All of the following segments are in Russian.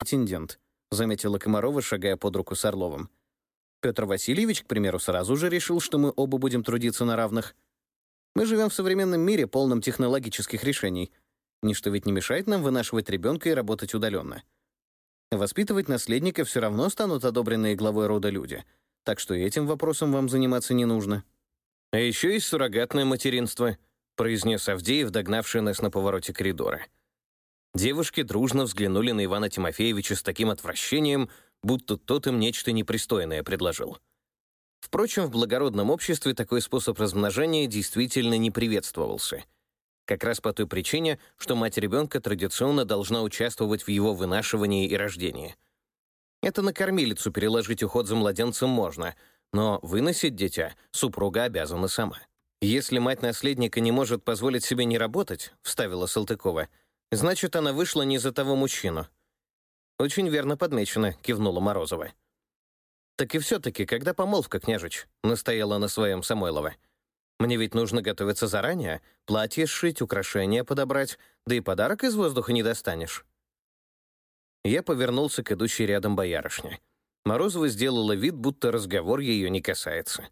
претендент», — заметила Комарова, шагая под руку с Орловым. «Петр Васильевич, к примеру, сразу же решил, что мы оба будем трудиться на равных. Мы живем в современном мире, полном технологических решений. Ничто ведь не мешает нам вынашивать ребенка и работать удаленно. Воспитывать наследника все равно станут одобренные главой рода люди, так что этим вопросом вам заниматься не нужно». «А еще есть суррогатное материнство», — произнес Авдеев, догнавший нас на повороте коридора. Девушки дружно взглянули на Ивана Тимофеевича с таким отвращением, будто тот им нечто непристойное предложил. Впрочем, в благородном обществе такой способ размножения действительно не приветствовался. Как раз по той причине, что мать ребенка традиционно должна участвовать в его вынашивании и рождении. Это на кормилицу переложить уход за младенцем можно, но выносить дитя супруга обязана сама. «Если мать наследника не может позволить себе не работать», — вставила Салтыкова, «значит, она вышла не за того мужчину». «Очень верно подмечено», — кивнула Морозова. «Так и все-таки, когда помолвка, княжич?» — настояла на своем Самойлова. «Мне ведь нужно готовиться заранее, платье сшить, украшения подобрать, да и подарок из воздуха не достанешь». Я повернулся к идущей рядом боярышне. Морозова сделала вид, будто разговор ее не касается.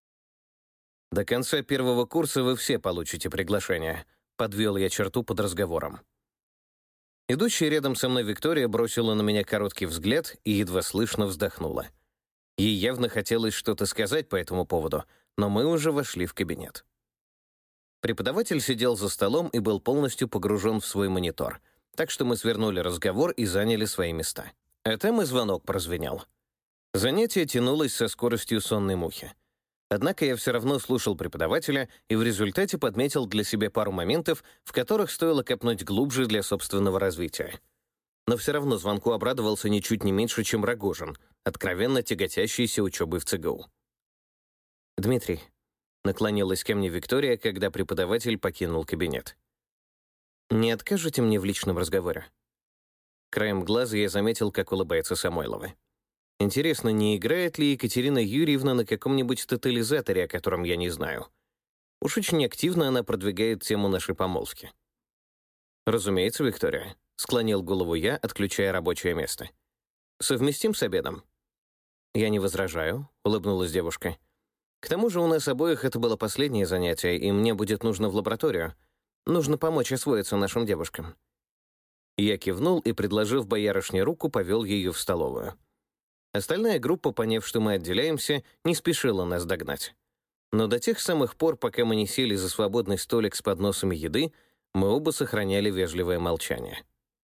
«До конца первого курса вы все получите приглашение», — подвел я черту под разговором. Идущая рядом со мной Виктория бросила на меня короткий взгляд и едва слышно вздохнула. Ей явно хотелось что-то сказать по этому поводу, но мы уже вошли в кабинет. Преподаватель сидел за столом и был полностью погружен в свой монитор, так что мы свернули разговор и заняли свои места. А там и звонок прозвенел. Занятие тянулось со скоростью сонной мухи. Однако я все равно слушал преподавателя и в результате подметил для себя пару моментов, в которых стоило копнуть глубже для собственного развития. Но все равно звонку обрадовался ничуть не меньше, чем Рогожин, откровенно тяготящийся учебой в ЦГУ. «Дмитрий», — наклонилась ко мне Виктория, когда преподаватель покинул кабинет. «Не откажете мне в личном разговоре?» Краем глаза я заметил, как улыбается Самойлова. Интересно, не играет ли Екатерина Юрьевна на каком-нибудь тотализаторе, о котором я не знаю? Уж очень активно она продвигает тему нашей помолвки. «Разумеется, Виктория», — склонил голову я, отключая рабочее место. «Совместим с обедом?» «Я не возражаю», — улыбнулась девушка. «К тому же у нас обоих это было последнее занятие, и мне будет нужно в лабораторию. Нужно помочь освоиться нашим девушкам». Я кивнул и, предложив боярышне руку, повел ее в столовую. Остальная группа, поняв, что мы отделяемся, не спешила нас догнать. Но до тех самых пор, пока мы не сели за свободный столик с подносами еды, мы оба сохраняли вежливое молчание.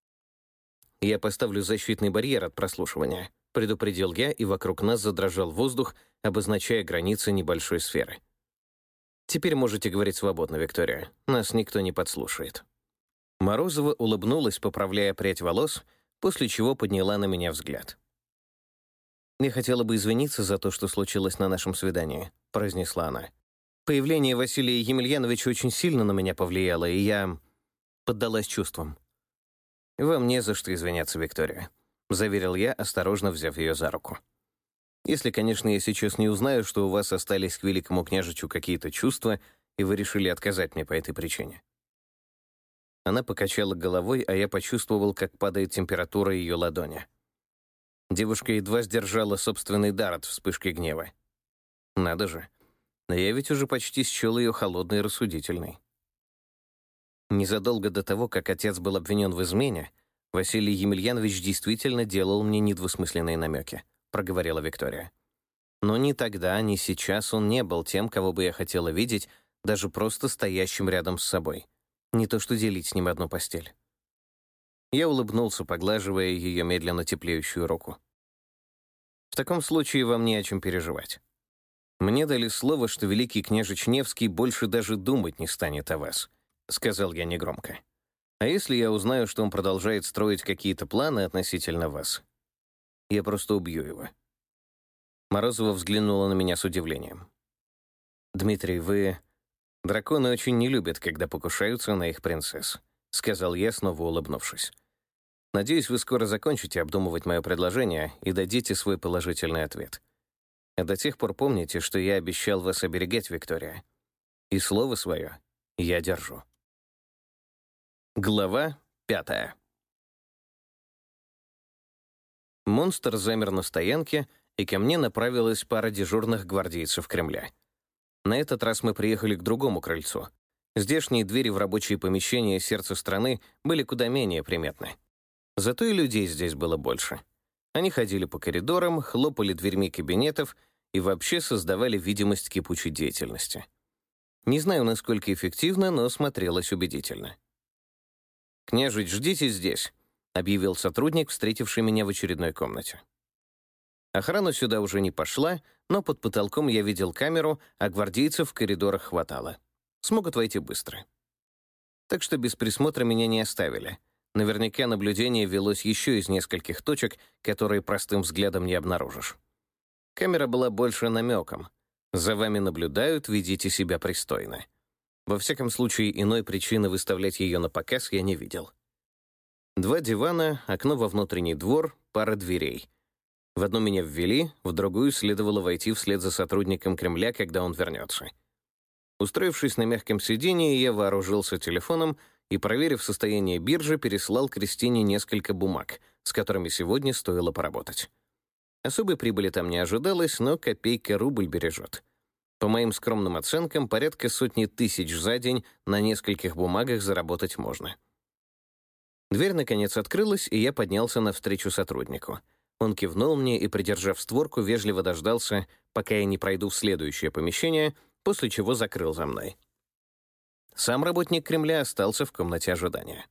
«Я поставлю защитный барьер от прослушивания», — предупредил я, и вокруг нас задрожал воздух, обозначая границы небольшой сферы. «Теперь можете говорить свободно, Виктория. Нас никто не подслушает». Морозова улыбнулась, поправляя прядь волос, после чего подняла на меня взгляд. «Я хотела бы извиниться за то, что случилось на нашем свидании», — произнесла она. «Появление Василия Емельяновича очень сильно на меня повлияло, и я поддалась чувствам». «Вам не за что извиняться, Виктория», — заверил я, осторожно взяв ее за руку. «Если, конечно, я сейчас не узнаю, что у вас остались к великому княжичу какие-то чувства, и вы решили отказать мне по этой причине». Она покачала головой, а я почувствовал, как падает температура ее ладони. Девушка едва сдержала собственный дар от вспышки гнева. Надо же, но я ведь уже почти счел ее холодной и рассудительной. Незадолго до того, как отец был обвинен в измене, Василий Емельянович действительно делал мне недвусмысленные намеки, проговорила Виктория. Но ни тогда, ни сейчас он не был тем, кого бы я хотела видеть, даже просто стоящим рядом с собой. Не то что делить с ним одну постель. Я улыбнулся, поглаживая ее медленно теплеющую руку. «В таком случае вам не о чем переживать. Мне дали слово, что великий княжич Невский больше даже думать не станет о вас», — сказал я негромко. «А если я узнаю, что он продолжает строить какие-то планы относительно вас, я просто убью его». Морозова взглянула на меня с удивлением. «Дмитрий, вы... Драконы очень не любят, когда покушаются на их принцесс», — сказал я, снова улыбнувшись. «Надеюсь, вы скоро закончите обдумывать мое предложение и дадите свой положительный ответ. А до тех пор помните, что я обещал вас оберегать, Виктория. И слово свое я держу». Глава 5. монстр замер на стоянке, и ко мне направилась пара дежурных гвардейцев Кремля. На этот раз мы приехали к другому крыльцу. Здешние двери в рабочие помещения сердца страны были куда менее приметны. Зато и людей здесь было больше. Они ходили по коридорам, хлопали дверьми кабинетов и вообще создавали видимость кипучей деятельности. Не знаю, насколько эффективно, но смотрелось убедительно. «Княжич, ждите здесь», — объявил сотрудник, встретивший меня в очередной комнате. Охрана сюда уже не пошла, но под потолком я видел камеру, а гвардейцев в коридорах хватало. Смогут войти быстро. Так что без присмотра меня не оставили. Наверняка наблюдение велось еще из нескольких точек, которые простым взглядом не обнаружишь. Камера была больше намеком. За вами наблюдают, ведите себя пристойно. Во всяком случае, иной причины выставлять ее на показ я не видел. 2 дивана, окно во внутренний двор, пара дверей. В одну меня ввели, в другую следовало войти вслед за сотрудником Кремля, когда он вернется. Устроившись на мягком сиденье, я вооружился телефоном и, проверив состояние биржи, переслал Кристине несколько бумаг, с которыми сегодня стоило поработать. Особой прибыли там не ожидалось, но копейка рубль бережет. По моим скромным оценкам, порядка сотни тысяч за день на нескольких бумагах заработать можно. Дверь, наконец, открылась, и я поднялся навстречу сотруднику. Он кивнул мне и, придержав створку, вежливо дождался, пока я не пройду в следующее помещение, после чего закрыл за мной. Сам работник Кремля остался в комнате ожидания.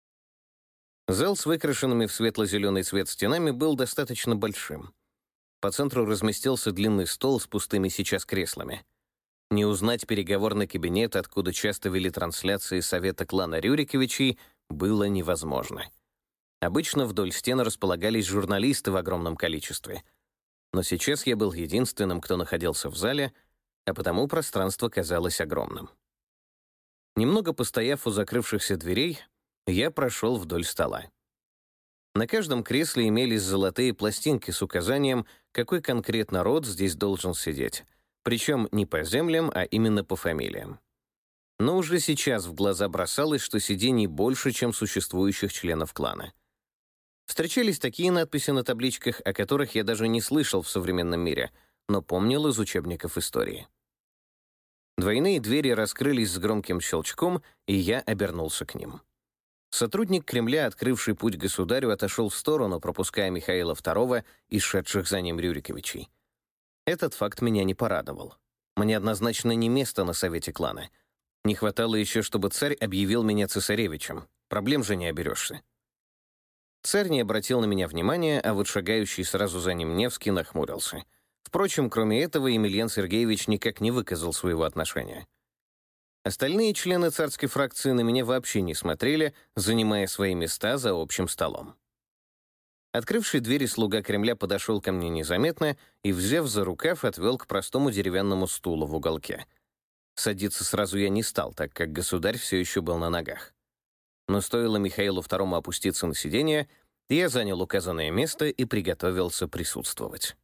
Зал с выкрашенными в светло-зеленый цвет стенами был достаточно большим. По центру разместился длинный стол с пустыми сейчас креслами. Не узнать переговорный кабинет, откуда часто вели трансляции совета клана Рюриковичей, было невозможно. Обычно вдоль стен располагались журналисты в огромном количестве. Но сейчас я был единственным, кто находился в зале, а потому пространство казалось огромным. Немного постояв у закрывшихся дверей, я прошел вдоль стола. На каждом кресле имелись золотые пластинки с указанием, какой конкретно род здесь должен сидеть, причем не по землям, а именно по фамилиям. Но уже сейчас в глаза бросалось, что сидений больше, чем существующих членов клана. Встречались такие надписи на табличках, о которых я даже не слышал в современном мире, но помнил из учебников истории. Двойные двери раскрылись с громким щелчком, и я обернулся к ним. Сотрудник Кремля, открывший путь государю, отошел в сторону, пропуская Михаила II и шедших за ним Рюриковичей. Этот факт меня не порадовал. Мне однозначно не место на совете клана. Не хватало еще, чтобы царь объявил меня цесаревичем. Проблем же не оберешься. Царь не обратил на меня внимания, а вот шагающий сразу за ним Невский нахмурился. Впрочем, кроме этого, Емельян Сергеевич никак не выказал своего отношения. Остальные члены царской фракции на меня вообще не смотрели, занимая свои места за общим столом. Открывший двери слуга Кремля подошел ко мне незаметно и, взяв за рукав, отвел к простому деревянному стулу в уголке. Садиться сразу я не стал, так как государь все еще был на ногах. Но стоило Михаилу II опуститься на сиденье, я занял указанное место и приготовился присутствовать.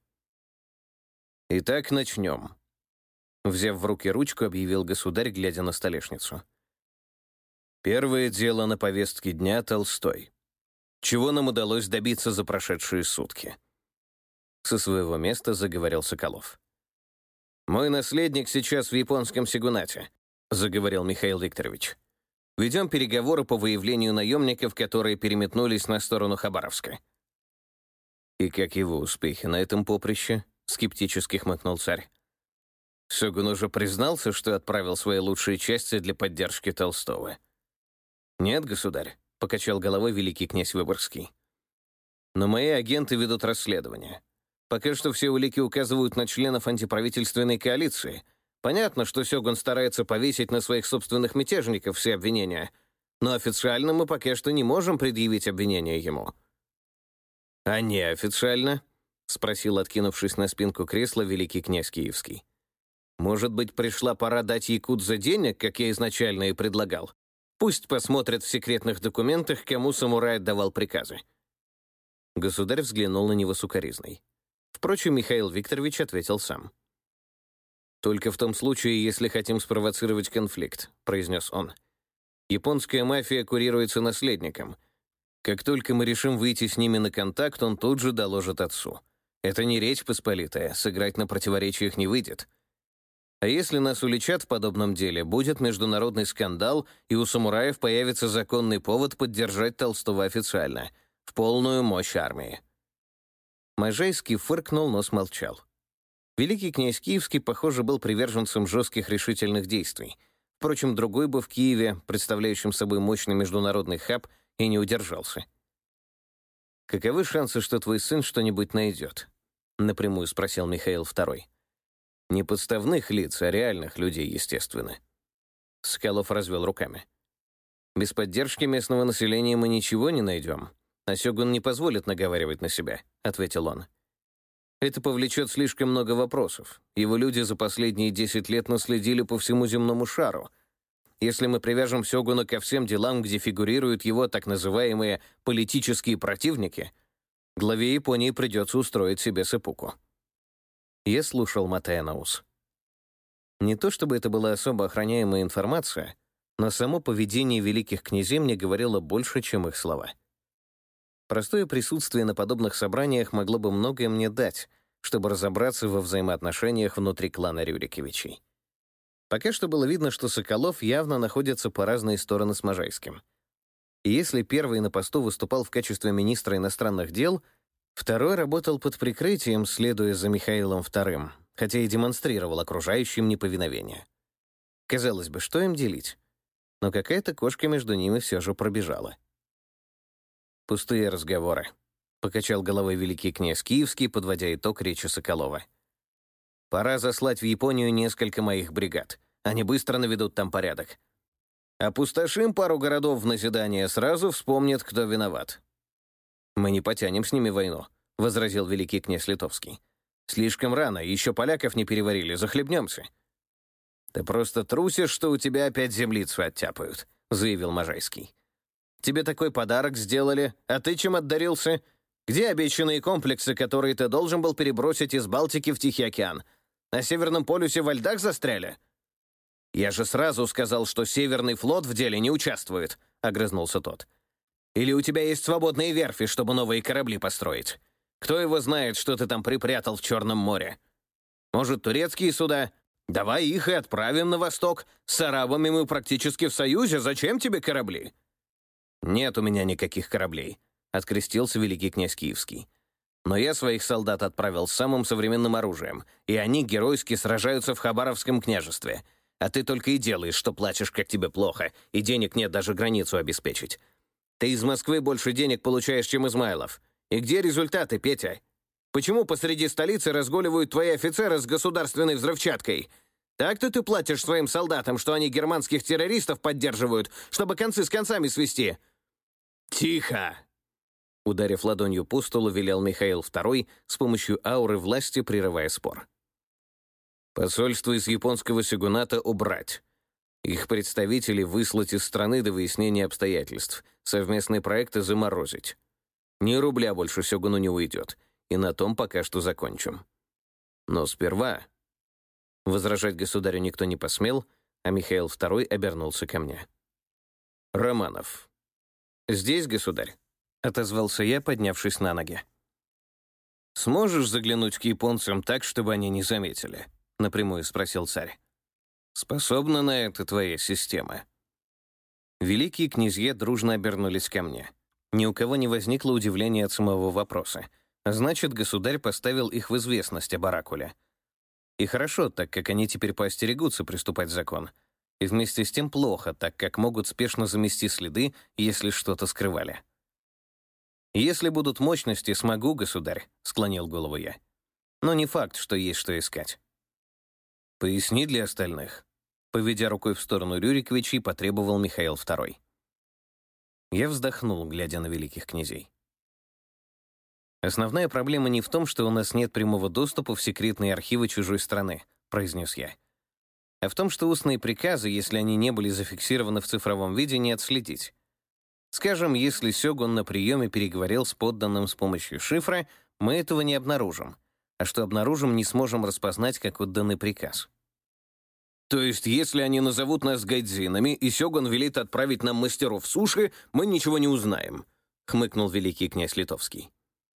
«Итак, начнем», — взяв в руки ручку, объявил государь, глядя на столешницу. «Первое дело на повестке дня — Толстой. Чего нам удалось добиться за прошедшие сутки?» Со своего места заговорил Соколов. «Мой наследник сейчас в японском сёгунате», — заговорил Михаил Викторович. «Ведем переговоры по выявлению наемников, которые переметнулись на сторону Хабаровска». «И как его успехи на этом поприще?» — скептически хмыкнул царь. Сёгун уже признался, что отправил свои лучшие части для поддержки Толстого. «Нет, государь», — покачал головой великий князь Выборгский. «Но мои агенты ведут расследование. Пока что все улики указывают на членов антиправительственной коалиции. Понятно, что Сёгун старается повесить на своих собственных мятежников все обвинения, но официально мы пока что не можем предъявить обвинения ему». «А неофициально?» — спросил, откинувшись на спинку кресла, великий князь Киевский. «Может быть, пришла пора дать якудзе денег, как я изначально и предлагал? Пусть посмотрят в секретных документах, кому самурай отдавал приказы». Государь взглянул на него с укоризной. Впрочем, Михаил Викторович ответил сам. «Только в том случае, если хотим спровоцировать конфликт», — произнес он. «Японская мафия курируется наследником. Как только мы решим выйти с ними на контакт, он тут же доложит отцу. Это не Речь Посполитая, сыграть на противоречиях не выйдет. А если нас уличат в подобном деле, будет международный скандал, и у самураев появится законный повод поддержать Толстого официально, в полную мощь армии». Можайский фыркнул, но смолчал. Великий князь Киевский, похоже, был приверженцем жестких решительных действий. Впрочем, другой бы в Киеве, представляющем собой мощный международный хаб, и не удержался. «Каковы шансы, что твой сын что-нибудь найдет?» — напрямую спросил Михаил II. «Не подставных лиц, а реальных людей, естественно». Соколов развел руками. «Без поддержки местного населения мы ничего не найдем, а Сёгун не позволит наговаривать на себя», — ответил он. «Это повлечет слишком много вопросов. Его люди за последние 10 лет наследили по всему земному шару. Если мы привяжем Сёгуна ко всем делам, где фигурируют его так называемые политические противники, главе Японии придется устроить себе сэппуку». Я слушал, мотая на ус. Не то чтобы это была особо охраняемая информация, но само поведение великих князей мне говорило больше, чем их слова. Простое присутствие на подобных собраниях могло бы многое мне дать, чтобы разобраться во взаимоотношениях внутри клана Рюриковичей. Пока что было видно, что Соколов явно находится по разные стороны с Можайским. И если первый на посту выступал в качестве министра иностранных дел, второй работал под прикрытием, следуя за Михаилом II, хотя и демонстрировал окружающим неповиновение. Казалось бы, что им делить? Но какая-то кошка между ними все же пробежала. «Пустые разговоры», — покачал головой великий князь Киевский, подводя итог речи Соколова. «Пора заслать в Японию несколько моих бригад. Они быстро наведут там порядок. Опустошим пару городов в назидание, сразу вспомнят, кто виноват». «Мы не потянем с ними войну», — возразил великий князь Литовский. «Слишком рано, еще поляков не переварили, захлебнемся». «Ты просто трусишь, что у тебя опять землицу оттяпают», — заявил Можайский. «Тебе такой подарок сделали, а ты чем отдарился? Где обещанные комплексы, которые ты должен был перебросить из Балтики в Тихий океан? На Северном полюсе во льдах застряли?» «Я же сразу сказал, что Северный флот в деле не участвует», — огрызнулся тот. «Или у тебя есть свободные верфи, чтобы новые корабли построить? Кто его знает, что ты там припрятал в Черном море? Может, турецкие суда? Давай их и отправим на восток. С арабами мы практически в союзе, зачем тебе корабли?» «Нет у меня никаких кораблей», — открестился великий князь Киевский. «Но я своих солдат отправил с самым современным оружием, и они геройски сражаются в Хабаровском княжестве. А ты только и делаешь, что плачешь, как тебе плохо, и денег нет даже границу обеспечить. Ты из Москвы больше денег получаешь, чем Измайлов. И где результаты, Петя? Почему посреди столицы разгуливают твои офицеры с государственной взрывчаткой? Так-то ты платишь своим солдатам, что они германских террористов поддерживают, чтобы концы с концами свести?» «Тихо!» Ударив ладонью по столу, велел Михаил II с помощью ауры власти, прерывая спор. «Посольство из японского сёгуната убрать. Их представителей выслать из страны до выяснения обстоятельств, совместные проекты заморозить. Ни рубля больше сёгуну не уйдет, и на том пока что закончим. Но сперва...» Возражать государю никто не посмел, а Михаил II обернулся ко мне. «Романов». «Здесь, государь?» — отозвался я, поднявшись на ноги. «Сможешь заглянуть к японцам так, чтобы они не заметили?» — напрямую спросил царь. «Способна на это твоя система?» Великие князья дружно обернулись ко мне. Ни у кого не возникло удивления от самого вопроса. Значит, государь поставил их в известность об оракуле. И хорошо, так как они теперь поостерегутся приступать закон. И вместе с тем плохо, так как могут спешно замести следы, если что-то скрывали. «Если будут мощности, смогу, государь», — склонил голову я. «Но не факт, что есть что искать». «Поясни для остальных», — поведя рукой в сторону Рюриковичей, потребовал Михаил II. Я вздохнул, глядя на великих князей. «Основная проблема не в том, что у нас нет прямого доступа в секретные архивы чужой страны», — произнес я, «а в том, что устные приказы, если они не были зафиксированы в цифровом виде, не отследить. Скажем, если Сёгун на приеме переговорил с подданным с помощью шифра, мы этого не обнаружим, а что обнаружим, не сможем распознать как отданный приказ». «То есть, если они назовут нас гайдзинами, и Сёгун велит отправить нам мастеров суши, мы ничего не узнаем?» хмыкнул великий князь Литовский.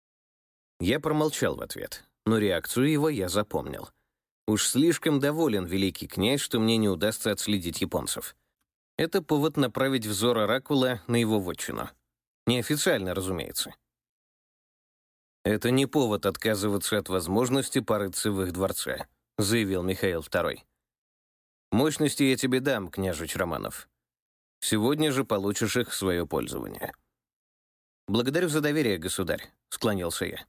Я промолчал в ответ, но реакцию его я запомнил. Уж слишком доволен великий князь, что мне не удастся отследить японцев. Это повод направить взор оракула на его вотчину. Неофициально, разумеется. «Это не повод отказываться от возможности порыться в их дворце», заявил Михаил II. «Мощности я тебе дам, княжич Романов. Сегодня же получишь их в свое пользование». «Благодарю за доверие, государь», — склонился я.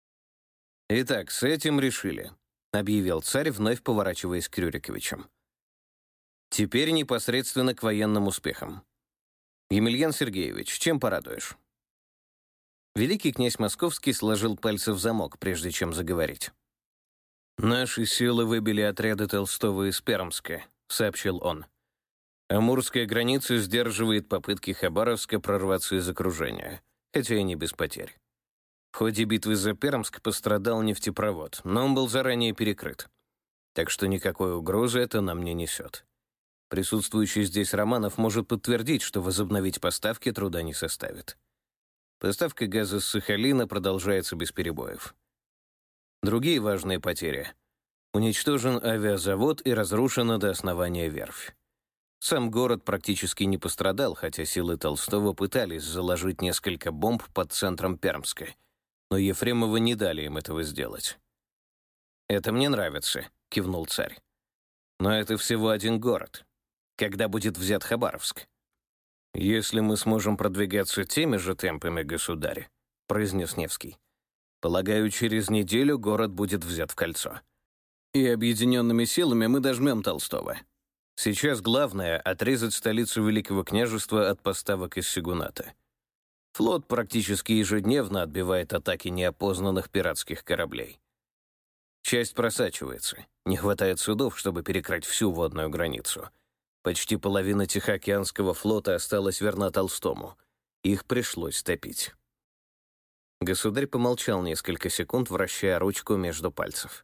«Итак, с этим решили», — объявил царь, вновь поворачиваясь к Рюриковичам. «Теперь непосредственно к военным успехам. Емельян Сергеевич, чем порадуешь?» Великий князь Московский сложил пальцы в замок, прежде чем заговорить. «Наши силы выбили отряды Толстого из Пермска», — сообщил он. «Амурская граница сдерживает попытки Хабаровска прорваться из окружения, хотя и не без потерь. В ходе битвы за Пермск пострадал нефтепровод, но он был заранее перекрыт. Так что никакой угрозы это нам не несет. Присутствующий здесь Романов может подтвердить, что возобновить поставки труда не составит. Поставка газа с Сахалина продолжается без перебоев. Другие важные потери. Уничтожен авиазавод и разрушена до основания верфь. Сам город практически не пострадал, хотя силы Толстого пытались заложить несколько бомб под центром Пермска, но Ефремовы не дали им этого сделать. «Это мне нравится», — кивнул царь. «Но это всего один город. Когда будет взят Хабаровск?» «Если мы сможем продвигаться теми же темпами, государь», — произнес Невский, «полагаю, через неделю город будет взят в кольцо. И объединенными силами мы дожмем Толстого. Сейчас главное — отрезать столицу Великого княжества от поставок из Сигуната. Флот практически ежедневно отбивает атаки неопознанных пиратских кораблей. Часть просачивается. Не хватает судов, чтобы перекрыть всю водную границу. Почти половина Тихоокеанского флота осталась верна Толстому. Их пришлось топить». Государь помолчал несколько секунд, вращая ручку между пальцев.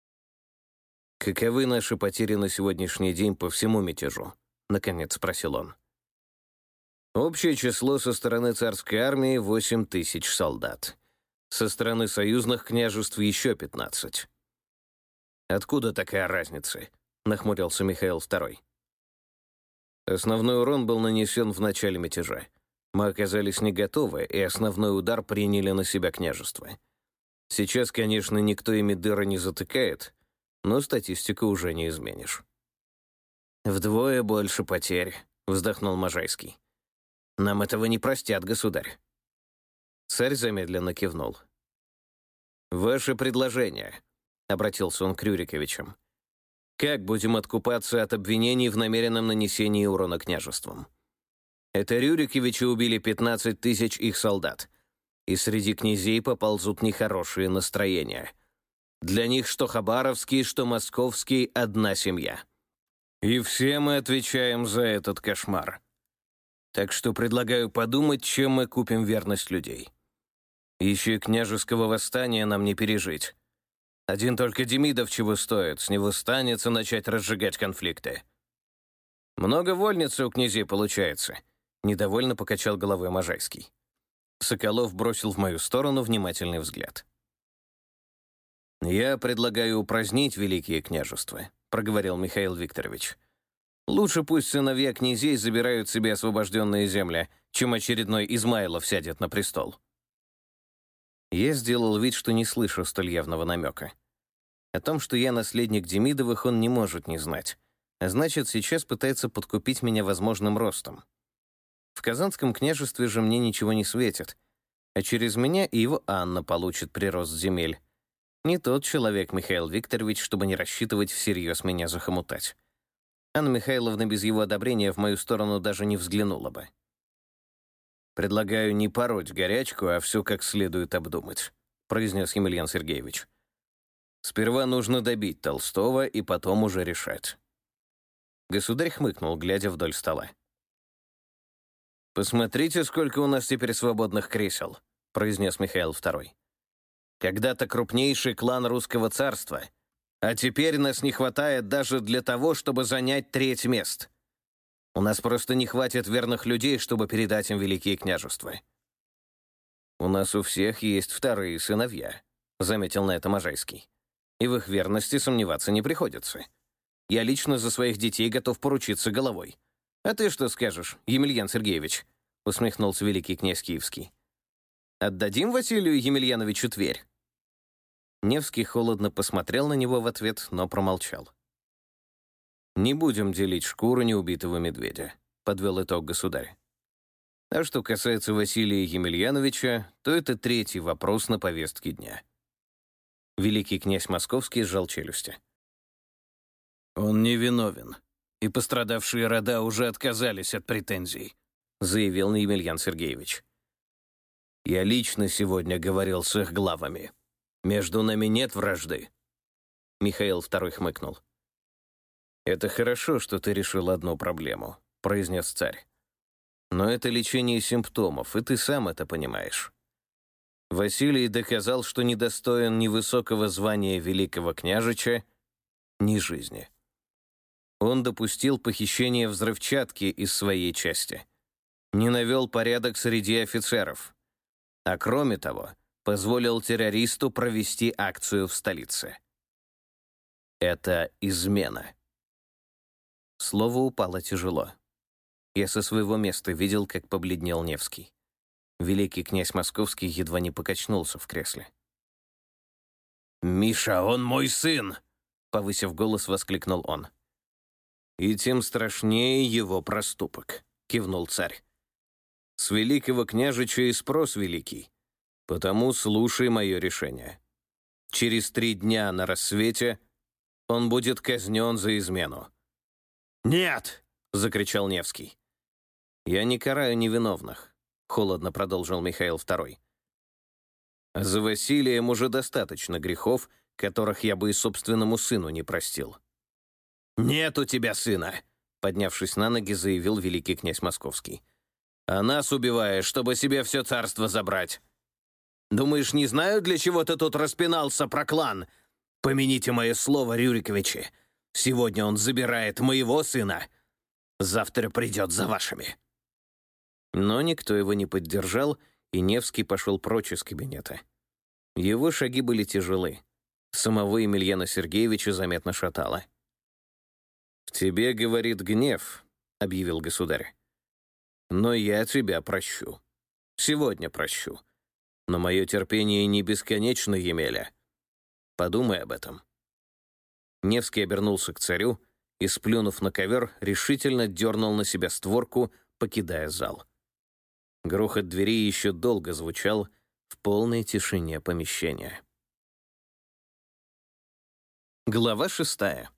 «Каковы наши потери на сегодняшний день по всему мятежу?» — наконец спросил он. «Общее число со стороны царской армии — 8000 солдат. Со стороны союзных княжеств еще 15. «Откуда такая разница?» — нахмурился Михаил II. «Основной урон был нанесен в начале мятежа. Мы оказались не готовы, и основной удар приняли на себя княжество. Сейчас, конечно, никто ими дыры не затыкает, но статистику уже не изменишь». «Вдвое больше потерь», — вздохнул Можайский. «Нам этого не простят, государь». Царь замедленно кивнул. «Ваше предложение», — обратился он к Рюриковичам. «Как будем откупаться от обвинений в намеренном нанесении урона княжествам? Это Рюриковичи убили 15 000 их солдат, и среди князей поползут нехорошие настроения. Для них что Хабаровский, что Московский — одна семья. И все мы отвечаем за этот кошмар. Так что предлагаю подумать, чем мы купим верность людей. Еще и княжеского восстания нам не пережить. Один только Демидов чего стоит, с него станется начать разжигать конфликты». «Много вольницы у князей получается», — недовольно покачал головой Можайский. Соколов бросил в мою сторону внимательный взгляд. «Я предлагаю упразднить великие княжества», — проговорил Михаил Викторович. «Лучше пусть сыновья князей забирают себе освобожденные земли, чем очередной Измайлов сядет на престол». Я сделал вид, что не слышу столь явного намека. О том, что я наследник Демидовых, он не может не знать. А значит, сейчас пытается подкупить меня возможным ростом. В Казанском княжестве же мне ничего не светит, а через меня и его Анна получит прирост земель. Не тот человек, Михаил Викторович, чтобы не рассчитывать всерьез меня захомутать. Анна Михайловна без его одобрения в мою сторону даже не взглянула бы. «Предлагаю не пороть горячку, а все как следует обдумать», — произнес Емельян Сергеевич. «Сперва нужно добить Толстого и потом уже решать». Государь хмыкнул, глядя вдоль стола. «Посмотрите, сколько у нас теперь свободных кресел», — произнес Михаил II. «Когда-то крупнейший клан русского царства, а теперь нас не хватает даже для того, чтобы занять треть мест. У нас просто не хватит верных людей, чтобы передать им великие княжества». «У нас у всех есть вторые сыновья», — заметил на это Можайский. «И в их верности сомневаться не приходится. Я лично за своих детей готов поручиться головой. А ты что скажешь, Емельян Сергеевич?» — усмехнулся великий князь Киевский. «Отдадим Василию Емельяновичу Тверь?» Невский холодно посмотрел на него в ответ, но промолчал. «Не будем делить шкуру неубитого медведя», — подвел итог государь. А что касается Василия Емельяновича, то это третий вопрос на повестке дня. Великий князь Московский сжал челюсти. «Он невиновен, и пострадавшие рода уже отказались от претензий», заявил Емельян Сергеевич. «Я лично сегодня говорил с их главами. Между нами нет вражды». Михаил II хмыкнул. «Это хорошо, что ты решил одну проблему», — произнес царь. «Но это лечение симптомов, и ты сам это понимаешь. Василий доказал, что недостоин ни высокого звания великого княжича, ни жизни. Он допустил похищение взрывчатки из своей части, не навел порядок среди офицеров, а кроме того, позволил террористу провести акцию в столице. Это измена». Слово упало тяжело. Я со своего места видел, как побледнел Невский. Великий князь Московский едва не покачнулся в кресле. «Миша, он мой сын!» — повысив голос, воскликнул он. «И тем страшнее его проступок», — кивнул царь. «С великого княжича и спрос великий, потому слушай мое решение. Через 3 дня на рассвете он будет казнен за измену». «Нет!» — закричал Невский. «Я не караю невиновных», — холодно продолжил Михаил II. «А за Василием уже достаточно грехов, которых я бы и собственному сыну не простил». «Нет у тебя сына», — поднявшись на ноги, заявил великий князь Московский. «А нас убиваешь, чтобы себе все царство забрать. Думаешь, не знаю, для чего ты тут распинался про клан? Помяните мое слово, Рюриковичи. Сегодня он забирает моего сына, завтра придет за вашими». Но никто его не поддержал, и Невский пошел прочь из кабинета. Его шаги были тяжелы. Самого Емельяна Сергеевича заметно шатало. «В тебе, говорит, гнев», — объявил государь. «Но я тебя прощу. Сегодня прощу. Но мое терпение не бесконечно, Емеля. Подумай об этом». Невский обернулся к царю и, сплюнув на ковер, решительно дернул на себя створку, покидая зал. Грохот двери еще долго звучал в полной тишине помещения. Глава 6.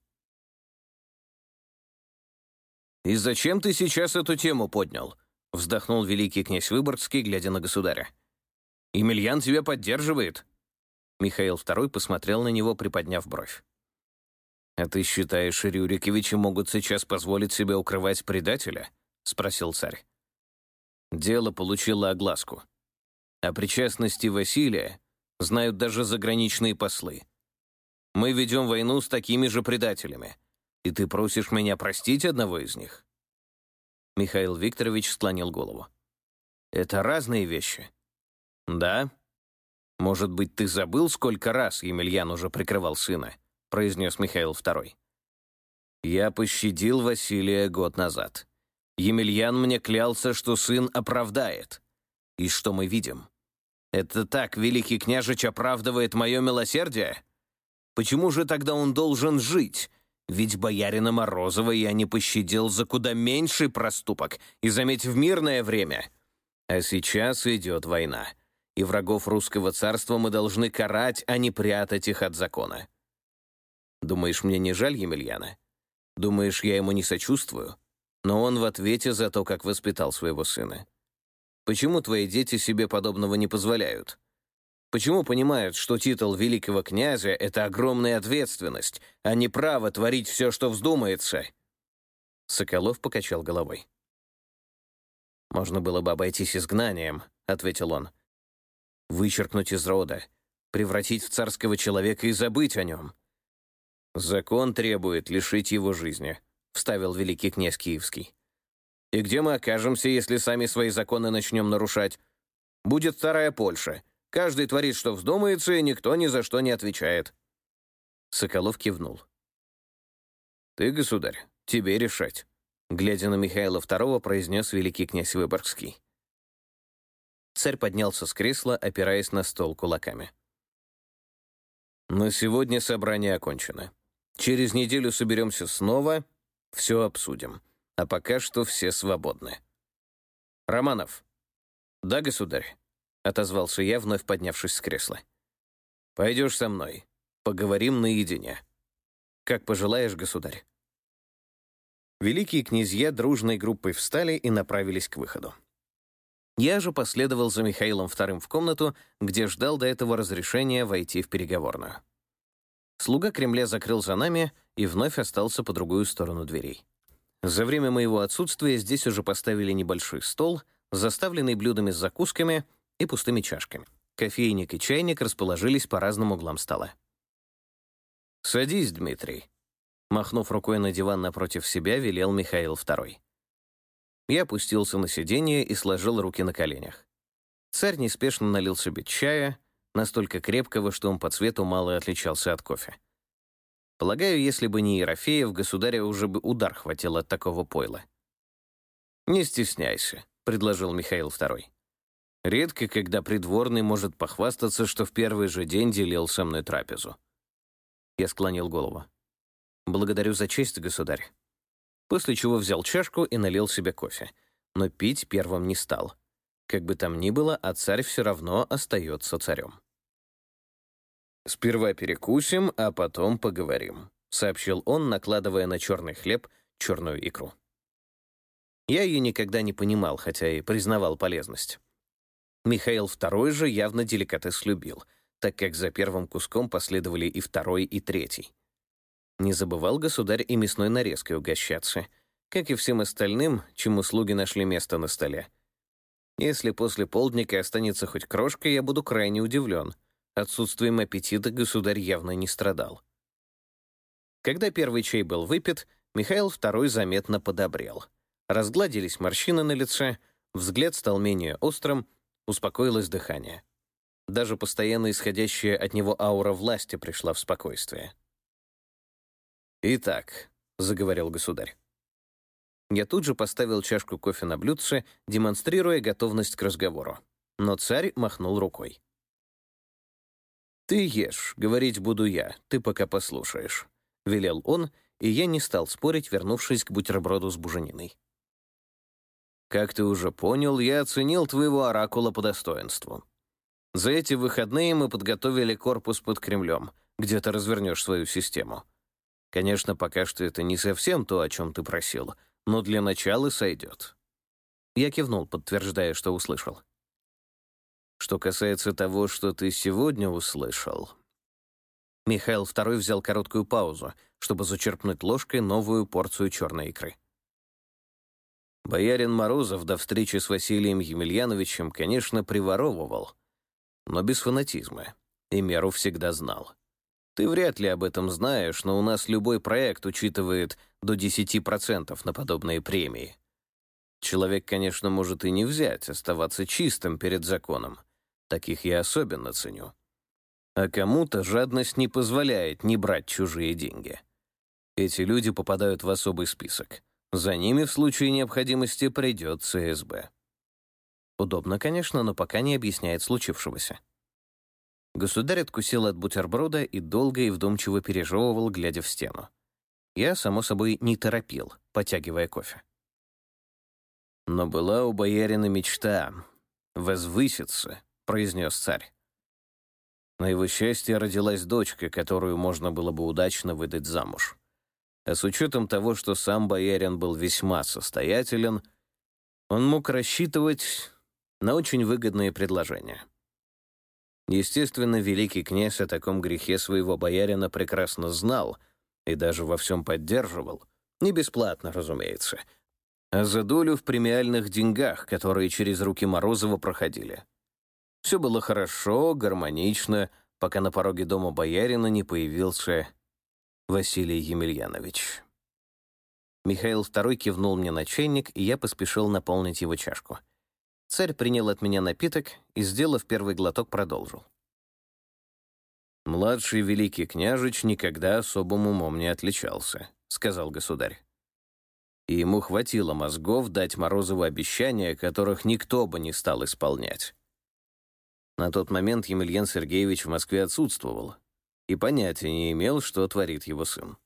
«И зачем ты сейчас эту тему поднял?» — вздохнул великий князь Выборгский, глядя на государя. «Емельян тебя поддерживает». Михаил II посмотрел на него, приподняв бровь. «А ты считаешь, Рюриковичи могут сейчас позволить себе укрывать предателя?» — спросил царь. Дело получило огласку. О причастности Василия знают даже заграничные послы. Мы ведем войну с такими же предателями, и ты просишь меня простить одного из них?» Михаил Викторович склонил голову. «Это разные вещи». «Да? Может быть, ты забыл, сколько раз Емельян уже прикрывал сына?» — произнес Михаил II. «Я пощадил Василия год назад. Емельян мне клялся, что сын оправдает. И что мы видим? Это так великий княжич оправдывает мое милосердие? Почему же тогда он должен жить? Ведь боярина Морозова я не пощадил за куда меньший проступок, и, заметь, в мирное время. А сейчас идет война, и врагов русского царства мы должны карать, а не прятать их от закона. Думаешь, мне не жаль Емельяна? Думаешь, я ему не сочувствую? Но он в ответе за то, как воспитал своего сына. Почему твои дети себе подобного не позволяют? Почему понимают, что титул великого князя — это огромная ответственность, а не право творить все, что вздумается?» Соколов покачал головой. «Можно было бы обойтись изгнанием», — ответил он. «Вычеркнуть из рода, превратить в царского человека и забыть о нем. Закон требует лишить его жизни», — вставил великий князь Киевский. «И где мы окажемся, если сами свои законы начнем нарушать? Будет вторая Польша. Каждый творит, что вздумается, и никто ни за что не отвечает». Соколов кивнул. «Ты, государь, тебе решать», — глядя на Михаила II, произнес великий князь Выборгский. Царь поднялся с кресла, опираясь на стол кулаками. «На сегодня собрание окончено. Через неделю соберемся снова, все обсудим. А пока что все свободны». «Романов». «Да, государь», — отозвался я, вновь поднявшись с кресла. «Пойдешь со мной. Поговорим наедине». «Как пожелаешь, государь». Великие князья дружной группой встали и направились к выходу. Я же последовал за Михаилом II в комнату, где ждал до этого разрешения войти в переговорную. Слуга Кремля закрыл за нами и вновь остался по другую сторону дверей. За время моего отсутствия здесь уже поставили небольшой стол, заставленный блюдами с закусками и пустыми чашками. Кофейник и чайник расположились по разным углам стола. «Садись, Дмитрий», — махнув рукой на диван напротив себя, велел Михаил II. Я опустился на сиденье и сложил руки на коленях. Царь неспешно налил себе чая, настолько крепкого, что он по цвету мало отличался от кофе. Полагаю, если бы не Ерофеев, государя уже бы удар хватил от такого пойла. «Не стесняйся», — предложил Михаил II. «Редко, когда придворный может похвастаться, что в первый же день делил со мной трапезу». Я склонил голову. «Благодарю за честь, государь». После чего взял чашку и налил себе кофе, но пить первым не стал. Как бы там ни было, а царь все равно остается царем. «Сперва перекусим, а потом поговорим», — сообщил он, накладывая на черный хлеб черную икру. Я ее никогда не понимал, хотя и признавал полезность. Михаил II же явно деликатес любил, так как за первым куском последовали и второй, и третий. Не забывал государь и мясной нарезкой угощаться, как и всем остальным, чему слуги нашли место на столе. Если после полдника останется хоть крошка, я буду крайне удивлен. Отсутствием аппетита государь явно не страдал. Когда первый чай был выпит, Михаил II заметно подобрел. Разгладились морщины на лице, взгляд стал менее острым, успокоилось дыхание. Даже постоянно исходящая от него аура власти пришла в спокойствие. «Итак», — заговорил государь. Я тут же поставил чашку кофе на блюдце, демонстрируя готовность к разговору. Но царь махнул рукой. «Ты ешь, говорить буду я, ты пока послушаешь», — велел он, и я не стал спорить, вернувшись к бутерброду с бужениной. «Как ты уже понял, я оценил твоего оракула по достоинству. За эти выходные мы подготовили корпус под Кремлем, где ты развернешь свою систему. Конечно, пока что это не совсем то, о чем ты просил, но для начала сойдет». Я кивнул, подтверждая, что услышал. «Что касается того, что ты сегодня услышал...» Михаил II взял короткую паузу, чтобы зачерпнуть ложкой новую порцию черной икры. Боярин Морозов до встречи с Василием Емельяновичем, конечно, приворовывал, но без фанатизма, и меру всегда знал. Ты вряд ли об этом знаешь, но у нас любой проект учитывает до 10% на подобные премии. Человек, конечно, может и не взять, оставаться чистым перед законом. Таких я особенно ценю. А кому-то жадность не позволяет не брать чужие деньги. Эти люди попадают в особый список. За ними в случае необходимости придет ЦСБ. Удобно, конечно, но пока не объясняет случившегося. Государь откусил от бутерброда и долго и вдумчиво пережевывал, глядя в стену. Я, само собой, не торопил, потягивая кофе. «Но была у боярина мечта — возвыситься», — произнес царь. На его счастье родилась дочка, которую можно было бы удачно выдать замуж. А с учетом того, что сам боярин был весьма состоятелен, он мог рассчитывать на очень выгодные предложения. Естественно, великий князь о таком грехе своего боярина прекрасно знал и даже во всем поддерживал. Не бесплатно, разумеется, а за долю в премиальных деньгах, которые через руки Морозова проходили. Все было хорошо, гармонично, пока на пороге дома боярина не появился Василий Емельянович. Михаил II кивнул мне на чайник, и я поспешил наполнить его чашку. Царь принял от меня напиток и, сделав первый глоток, продолжил. «Младший великий княжич никогда особым умом не отличался», — сказал государь. И ему хватило мозгов дать Морозову обещания, которых никто бы не стал исполнять. На тот момент Емельян Сергеевич в Москве отсутствовал и понятия не имел, что творит его сын.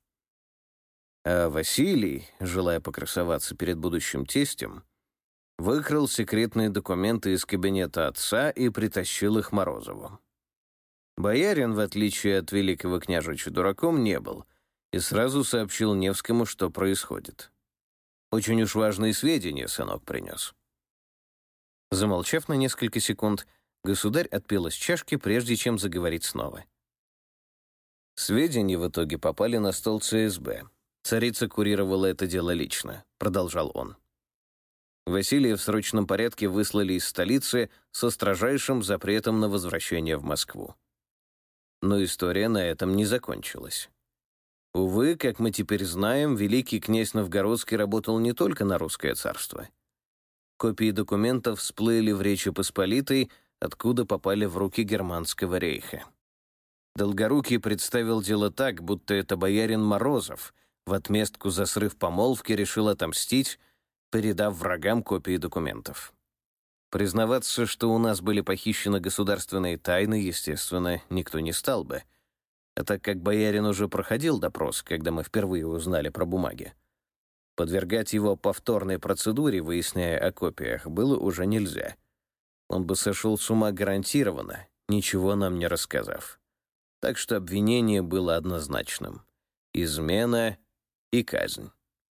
А Василий, желая покрасоваться перед будущим тестем, выкрал секретные документы из кабинета отца и притащил их Морозову. Боярин, в отличие от великого княжича, дураком не был и сразу сообщил Невскому, что происходит. Очень уж важные сведения сынок принес. Замолчав на несколько секунд, государь отпил из чашки, прежде чем заговорить снова. Сведения в итоге попали на стол ЦСБ. Царица курировала это дело лично, продолжал он. Василия в срочном порядке выслали из столицы со строжайшим запретом на возвращение в Москву. Но история на этом не закончилась. Увы, как мы теперь знаем, великий князь Новгородский работал не только на русское царство. Копии документов всплыли в Речи Посполитой, откуда попали в руки Германского рейха. Долгорукий представил дело так, будто это боярин Морозов в отместку за срыв помолвки решил отомстить, передав врагам копии документов. Признаваться, что у нас были похищены государственные тайны, естественно, никто не стал бы. А так как боярин уже проходил допрос, когда мы впервые узнали про бумаги, подвергать его повторной процедуре, выясняя о копиях, было уже нельзя. Он бы сошел с ума гарантированно, ничего нам не рассказав. Так что обвинение было однозначным. Измена и казнь.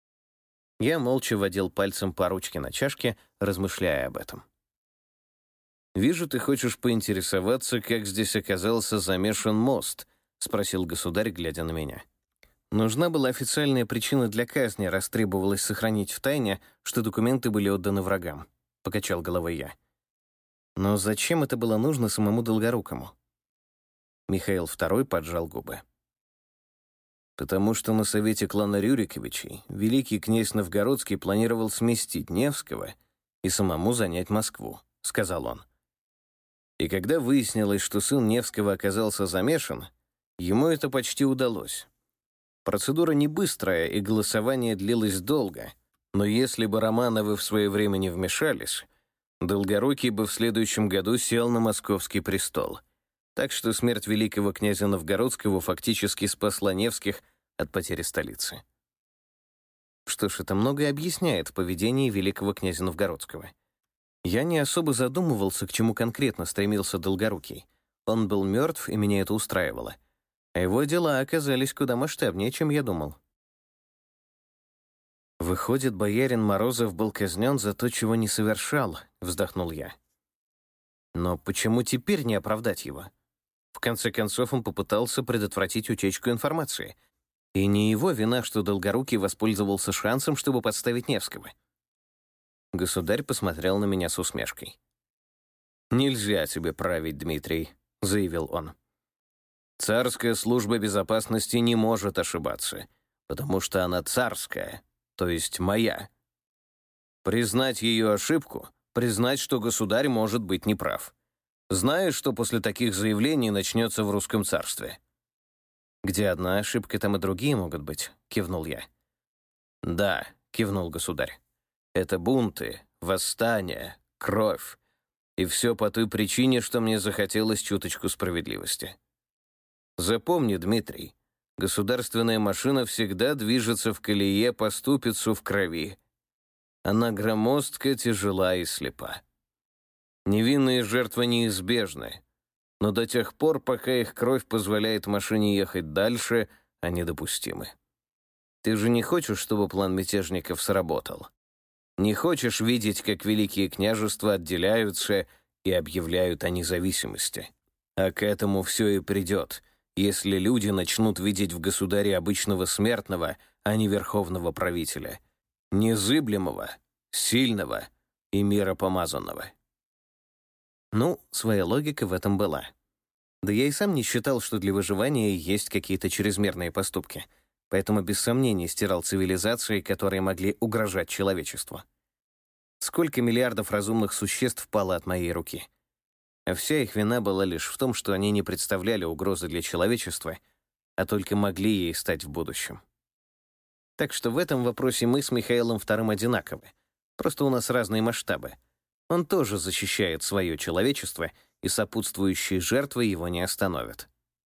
Я молча водил пальцем по ручке на чашке, размышляя об этом. «Вижу, ты хочешь поинтересоваться, как здесь оказался замешан мост», — спросил государь, глядя на меня. Нужна была официальная причина для казни, раз требовалось сохранить в тайне, что документы были отданы врагам, — покачал головой я. Но зачем это было нужно самому Долгорукому? Михаил II поджал губы. Потому что на совете клана Рюриковичей великий князь Новгородский планировал сместить Невского и самому занять Москву, — сказал он. И когда выяснилось, что сын Невского оказался замешан, ему это почти удалось. Процедура не быстрая, и голосование длилось долго, но если бы Романовы в свое время не вмешались, Долгорукий бы в следующем году сел на московский престол. Так что смерть великого князя Новгородского фактически спасла Невских от потери столицы. Что ж, это многое объясняет в поведении великого князя Новгородского. Я не особо задумывался, к чему конкретно стремился Долгорукий. Он был мертв, и меня это устраивало. А его дела оказались куда масштабнее, чем я думал. «Выходит, боярин Морозов был казнен за то, чего не совершал», — вздохнул я. «Но почему теперь не оправдать его? В конце концов, он попытался предотвратить утечку информации. И не его вина, что Долгорукий воспользовался шансом, чтобы подставить Невского». Государь посмотрел на меня с усмешкой. «Нельзя тебе править, Дмитрий», — заявил он. «Царская служба безопасности не может ошибаться, потому что она царская, то есть моя. Признать ее ошибку, признать, что государь может быть неправ. Знаешь, что после таких заявлений начнется в русском царстве?» «Где одна ошибка, там и другие могут быть», — кивнул я. «Да», — кивнул государь. «Это бунты, восстания, кровь. И все по той причине, что мне захотелось чуточку справедливости. Запомни, Дмитрий, государственная машина всегда движется в колее по ступицу в крови. Она громоздка, тяжела и слепа. Невинные жертвы неизбежны, но до тех пор, пока их кровь позволяет машине ехать дальше, они допустимы. Ты же не хочешь, чтобы план мятежников сработал? Не хочешь видеть, как великие княжества отделяются и объявляют о независимости? А к этому все и придет, если люди начнут видеть в государе обычного смертного, а не верховного правителя, незыблемого, сильного и миропомазанного». Ну, своя логика в этом была. Да я и сам не считал, что для выживания есть какие-то чрезмерные поступки, поэтому без сомнений стирал цивилизации, которые могли угрожать человечеству. Сколько миллиардов разумных существ пало от моей руки. А вся их вина была лишь в том, что они не представляли угрозы для человечества, а только могли ей стать в будущем. Так что в этом вопросе мы с Михаилом II одинаковы. Просто у нас разные масштабы. Он тоже защищает свое человечество, и сопутствующие жертвы его не остановят.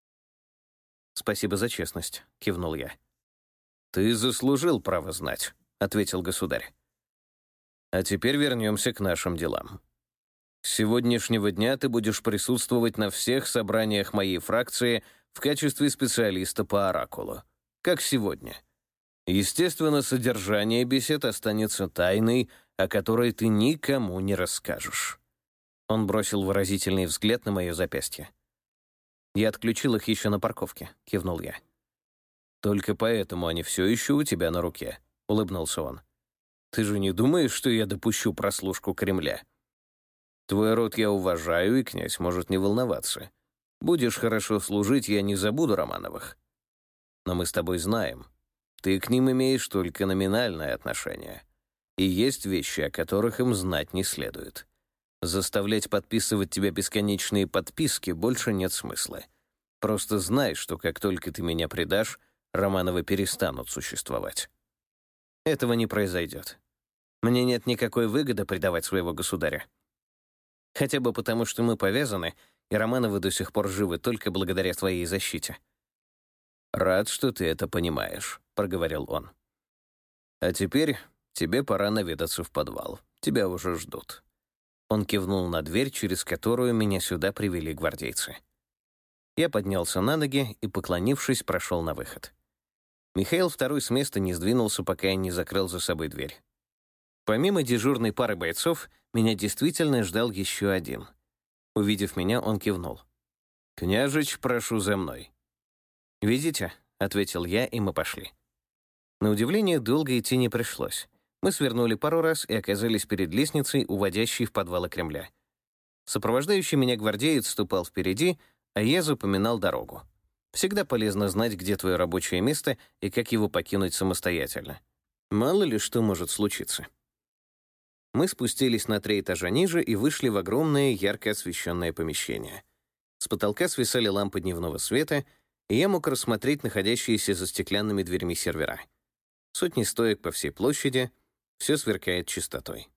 «Спасибо за честность», — кивнул я. «Ты заслужил право знать», — ответил государь. «А теперь вернемся к нашим делам. С сегодняшнего дня ты будешь присутствовать на всех собраниях моей фракции в качестве специалиста по оракулу. Как сегодня. Естественно, содержание бесед останется тайной, о которой ты никому не расскажешь». Он бросил выразительный взгляд на мое запястье. «Я отключил их еще на парковке», — кивнул я. «Только поэтому они все еще у тебя на руке», — улыбнулся он. «Ты же не думаешь, что я допущу прослушку Кремля? Твой род я уважаю, и князь может не волноваться. Будешь хорошо служить, я не забуду Романовых. Но мы с тобой знаем, ты к ним имеешь только номинальное отношение. И есть вещи, о которых им знать не следует. Заставлять подписывать тебя бесконечные подписки больше нет смысла. Просто знай, что как только ты меня предашь, Романовы перестанут существовать. Этого не произойдет. Мне нет никакой выгоды предавать своего государя. Хотя бы потому, что мы повязаны, и Романовы до сих пор живы только благодаря твоей защите». «Рад, что ты это понимаешь», — проговорил он. «А теперь тебе пора наведаться в подвал. Тебя уже ждут». Он кивнул на дверь, через которую меня сюда привели гвардейцы. Я поднялся на ноги и, поклонившись, прошел на выход. Михаил II с места не сдвинулся, пока я не закрыл за собой дверь. Помимо дежурной пары бойцов, меня действительно ждал еще один. Увидев меня, он кивнул. «Княжич, прошу за мной». «Видите?» — ответил я, и мы пошли. На удивление, долго идти не пришлось. Мы свернули пару раз и оказались перед лестницей, уводящей в подвалы Кремля. Сопровождающий меня гвардеец ступал впереди, а я запоминал дорогу. Всегда полезно знать, где твое рабочее место и как его покинуть самостоятельно. Мало ли что может случиться. Мы спустились на 3 этажа ниже и вышли в огромное ярко освещенное помещение. С потолка свисали лампы дневного света, и я мог рассмотреть находящиеся за стеклянными дверьми сервера. Сотни стоек по всей площади, все сверкает чистотой.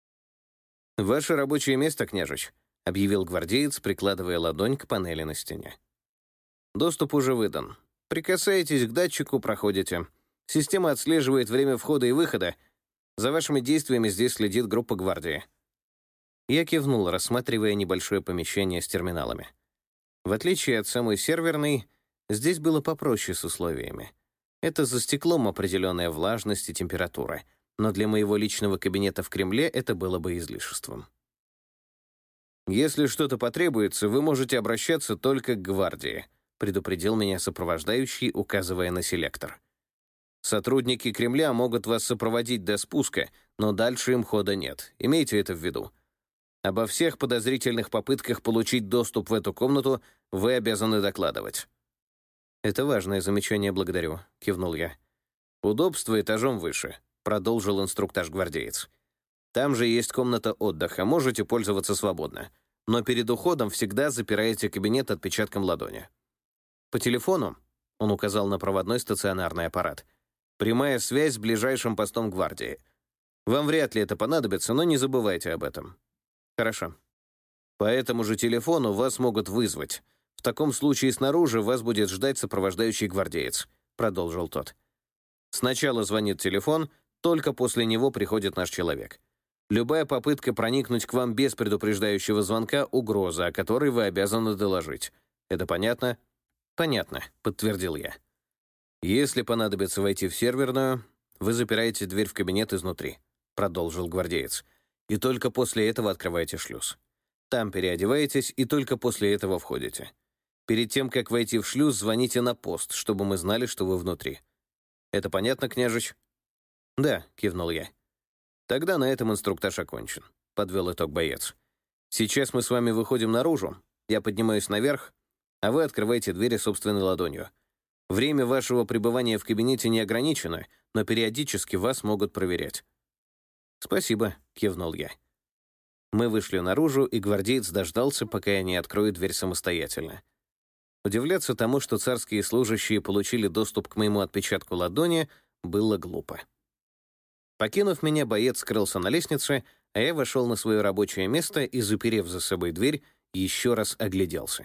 «Ваше рабочее место, княжич», — объявил гвардеец, прикладывая ладонь к панели на стене. «Доступ уже выдан. Прикасаетесь к датчику, проходите. Система отслеживает время входа и выхода. За вашими действиями здесь следит группа гвардии». Я кивнул, рассматривая небольшое помещение с терминалами. В отличие от самой серверной, здесь было попроще с условиями. Это за стеклом определенная влажность и температура, но для моего личного кабинета в Кремле это было бы излишеством. «Если что-то потребуется, вы можете обращаться только к гвардии», предупредил меня сопровождающий, указывая на селектор. «Сотрудники Кремля могут вас сопроводить до спуска, но дальше им хода нет. Имейте это в виду. Обо всех подозрительных попытках получить доступ в эту комнату вы обязаны докладывать». «Это важное замечание, благодарю», — кивнул я. «Удобство этажом выше», — продолжил инструктаж-гвардеец. «Там же есть комната отдыха, можете пользоваться свободно. Но перед уходом всегда запираете кабинет отпечатком ладони. По телефону», — он указал на проводной стационарный аппарат, «прямая связь с ближайшим постом гвардии. Вам вряд ли это понадобится, но не забывайте об этом». «Хорошо. По этому же телефону вас могут вызвать. В таком случае снаружи вас будет ждать сопровождающий гвардеец», — продолжил тот. «Сначала звонит телефон, только после него приходит наш человек. Любая попытка проникнуть к вам без предупреждающего звонка — угроза, о которой вы обязаны доложить. Это понятно?» «Понятно», — подтвердил я. «Если понадобится войти в серверную, вы запираете дверь в кабинет изнутри», — продолжил гвардеец. «И только после этого открываете шлюз. Там переодеваетесь, и только после этого входите. Перед тем, как войти в шлюз, звоните на пост, чтобы мы знали, что вы внутри. Это понятно, княжич?» «Да», — кивнул я. «Тогда на этом инструктаж окончен», — подвел итог боец. «Сейчас мы с вами выходим наружу, я поднимаюсь наверх, а вы открываете двери собственной ладонью. Время вашего пребывания в кабинете не ограничено, но периодически вас могут проверять». «Спасибо», — кивнул я. Мы вышли наружу, и гвардеец дождался, пока я не открою дверь самостоятельно. Удивляться тому, что царские служащие получили доступ к моему отпечатку ладони, было глупо. Покинув меня, боец скрылся на лестнице, а я вошел на свое рабочее место и, заперев за собой дверь, еще раз огляделся.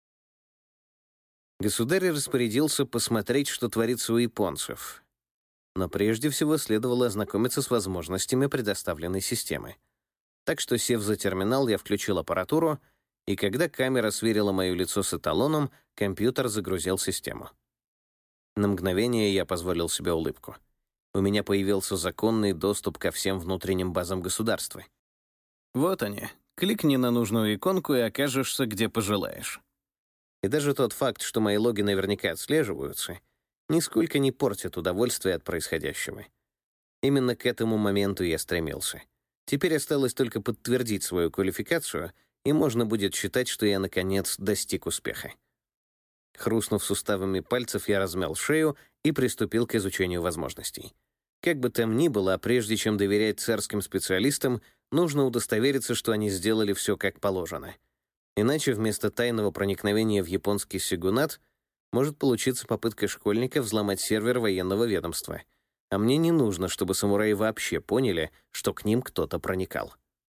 Государь распорядился посмотреть, что творится у японцев. Но прежде всего следовало ознакомиться с возможностями предоставленной системы. Так что, сев за терминал, я включил аппаратуру, и когда камера сверила мое лицо с эталоном, компьютер загрузил систему. На мгновение я позволил себе улыбку. У меня появился законный доступ ко всем внутренним базам государства. Вот они. Кликни на нужную иконку и окажешься, где пожелаешь. И даже тот факт, что мои логи наверняка отслеживаются, нисколько не портит удовольствие от происходящего. Именно к этому моменту я стремился. Теперь осталось только подтвердить свою квалификацию, и можно будет считать, что я, наконец, достиг успеха. Хрустнув суставами пальцев, я размял шею и приступил к изучению возможностей. Как бы там ни было, а прежде чем доверять царским специалистам, нужно удостовериться, что они сделали все как положено. Иначе вместо тайного проникновения в японский сёгунат может получиться попытка школьника взломать сервер военного ведомства. А мне не нужно, чтобы самураи вообще поняли, что к ним кто-то проникал.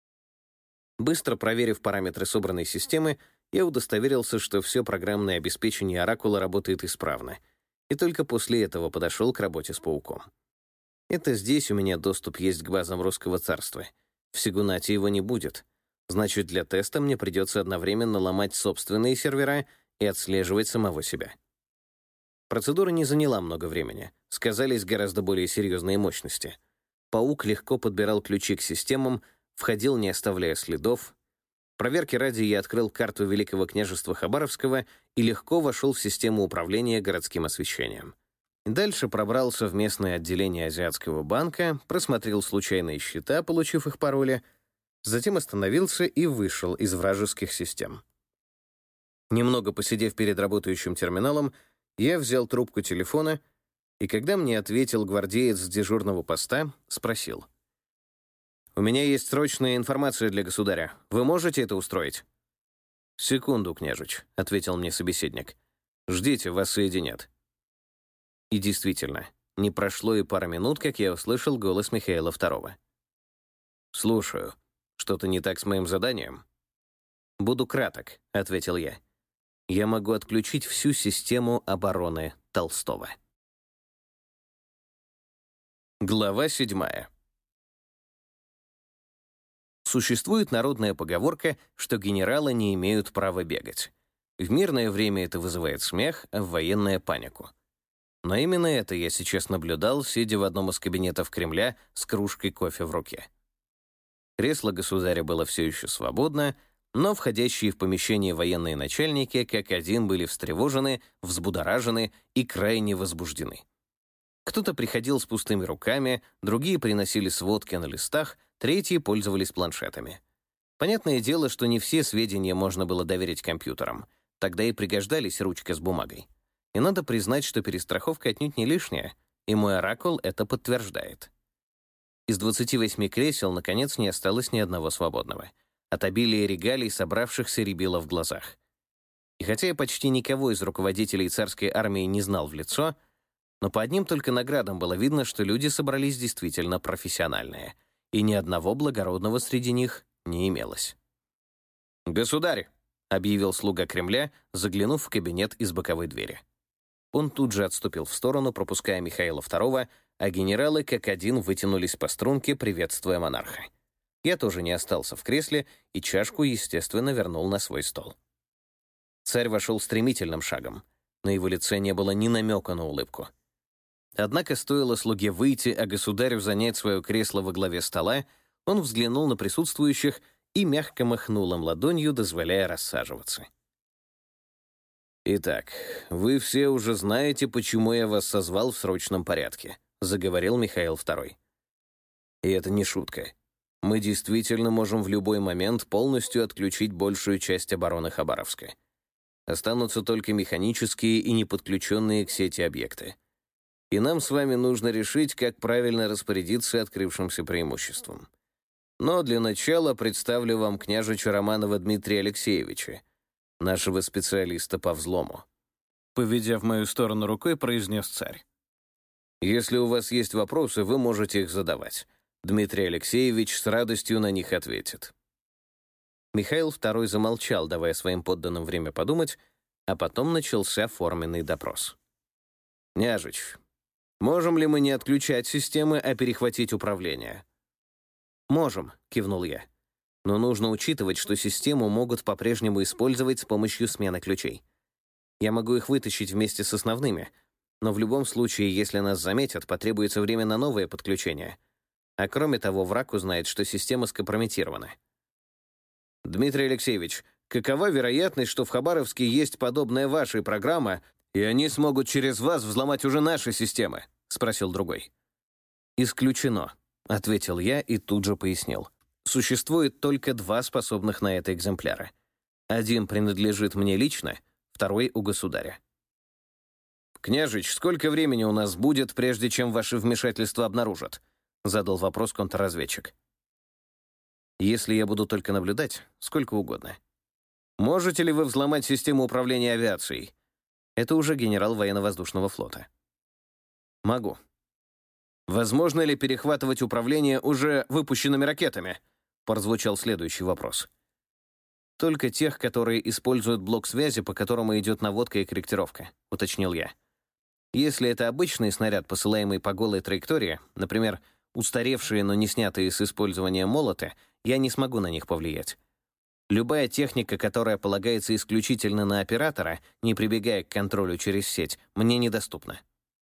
Быстро проверив параметры собранной системы, я удостоверился, что все программное обеспечение Оракула работает исправно, и только после этого подошел к работе с пауком. Это здесь у меня доступ есть к базам русского царства. В Сёгунате его не будет. Значит, для теста мне придется одновременно ломать собственные сервера и отслеживать самого себя. Процедура не заняла много времени. Сказались гораздо более серьезные мощности. Паук легко подбирал ключи к системам, входил, не оставляя следов. Проверки ради я открыл карту Великого княжества Хабаровского и легко вошел в систему управления городским освещением. Дальше пробрался в местное отделение Азиатского банка, просмотрел случайные счета, получив их пароли, затем остановился и вышел из вражеских систем. Немного посидев перед работающим терминалом, я взял трубку телефона, и когда мне ответил гвардеец с дежурного поста, спросил: «У меня есть срочная информация для государя. Вы можете это устроить?» «Секунду, княжич», — ответил мне собеседник. «Ждите, вас соединят». И действительно, не прошло и пара минут, как я услышал голос Михаила II. «Слушаю. Что-то не так с моим заданием?» «Буду краток», — ответил я. «Я могу отключить всю систему обороны Толстого». Глава 7. Существует народная поговорка, что генералы не имеют права бегать. В мирное время это вызывает смех, а в военное — панику. Но именно это я сейчас наблюдал, сидя в одном из кабинетов Кремля с кружкой кофе в руке. Кресло государя было все еще свободно, но входящие в помещение военные начальники как один были встревожены, взбудоражены и крайне возбуждены. Кто-то приходил с пустыми руками, другие приносили сводки на листах, третьи пользовались планшетами. Понятное дело, что не все сведения можно было доверить компьютерам, тогда и пригождались ручка с бумагой. И надо признать, что перестраховка отнюдь не лишняя, и мой оракул это подтверждает. Из 28 кресел, наконец, не осталось ни одного свободного. От обилия регалий, собравшихся, рябило в глазах. И хотя я почти никого из руководителей царской армии не знал в лицо, но по одним только наградам было видно, что люди собрались действительно профессиональные, и ни одного благородного среди них не имелось. «Государь!» — объявил слуга Кремля, заглянув в кабинет из боковой двери. Он тут же отступил в сторону, пропуская Михаила II, а генералы как один вытянулись по струнке, приветствуя монарха. Я тоже не остался в кресле и чашку, естественно, вернул на свой стол. Царь вошел стремительным шагом. На его лице не было ни намека на улыбку. Однако стоило слуге выйти, а государю занять свое кресло во главе стола, он взглянул на присутствующих и мягко махнул им ладонью, дозволяя рассаживаться. «Итак, вы все уже знаете, почему я вас созвал в срочном порядке», — заговорил Михаил II. «И это не шутка. Мы действительно можем в любой момент полностью отключить большую часть обороны Хабаровска. Останутся только механические и неподключенные к сети объекты. и нам с вами нужно решить, как правильно распорядиться открывшимся преимуществом. Но для начала представлю вам княжича Романова Дмитрия Алексеевича, нашего специалиста по взлому». Поведя в мою сторону рукой, произнес царь. «Если у вас есть вопросы, вы можете их задавать. Дмитрий Алексеевич с радостью на них ответит». Михаил II замолчал, давая своим подданным время подумать, а потом начался форменный допрос. «Княжич, можем ли мы не отключать системы, а перехватить управление?» «Можем», — кивнул я. «Но нужно учитывать, что систему могут по-прежнему использовать с помощью смены ключей. Я могу их вытащить вместе с основными, но в любом случае, если нас заметят, потребуется время на новое подключение. А кроме того, враг узнает, что система скомпрометирована». «Дмитрий Алексеевич, какова вероятность, что в Хабаровске есть подобная вашей программа, и они смогут через вас взломать уже наши системы?» — спросил другой. «Исключено», — ответил я и тут же пояснил. «Существует только два способных на это экземпляра. Один принадлежит мне лично, второй — у государя». «Княжич, сколько времени у нас будет, прежде чем ваше вмешательство обнаружат?» — задал вопрос контрразведчик. «Если я буду только наблюдать, сколько угодно». «Можете ли вы взломать систему управления авиацией?» Это уже генерал военно-воздушного флота. «Могу». «Возможно ли перехватывать управление уже выпущенными ракетами?» Прозвучал следующий вопрос. «Только тех, которые используют блок связи, по которому идет наводка и корректировка», — уточнил я. «Если это обычный снаряд, посылаемый по голой траектории, например, устаревшие, но не снятые с использования молоты, я не смогу на них повлиять. Любая техника, которая полагается исключительно на оператора, не прибегая к контролю через сеть, мне недоступна».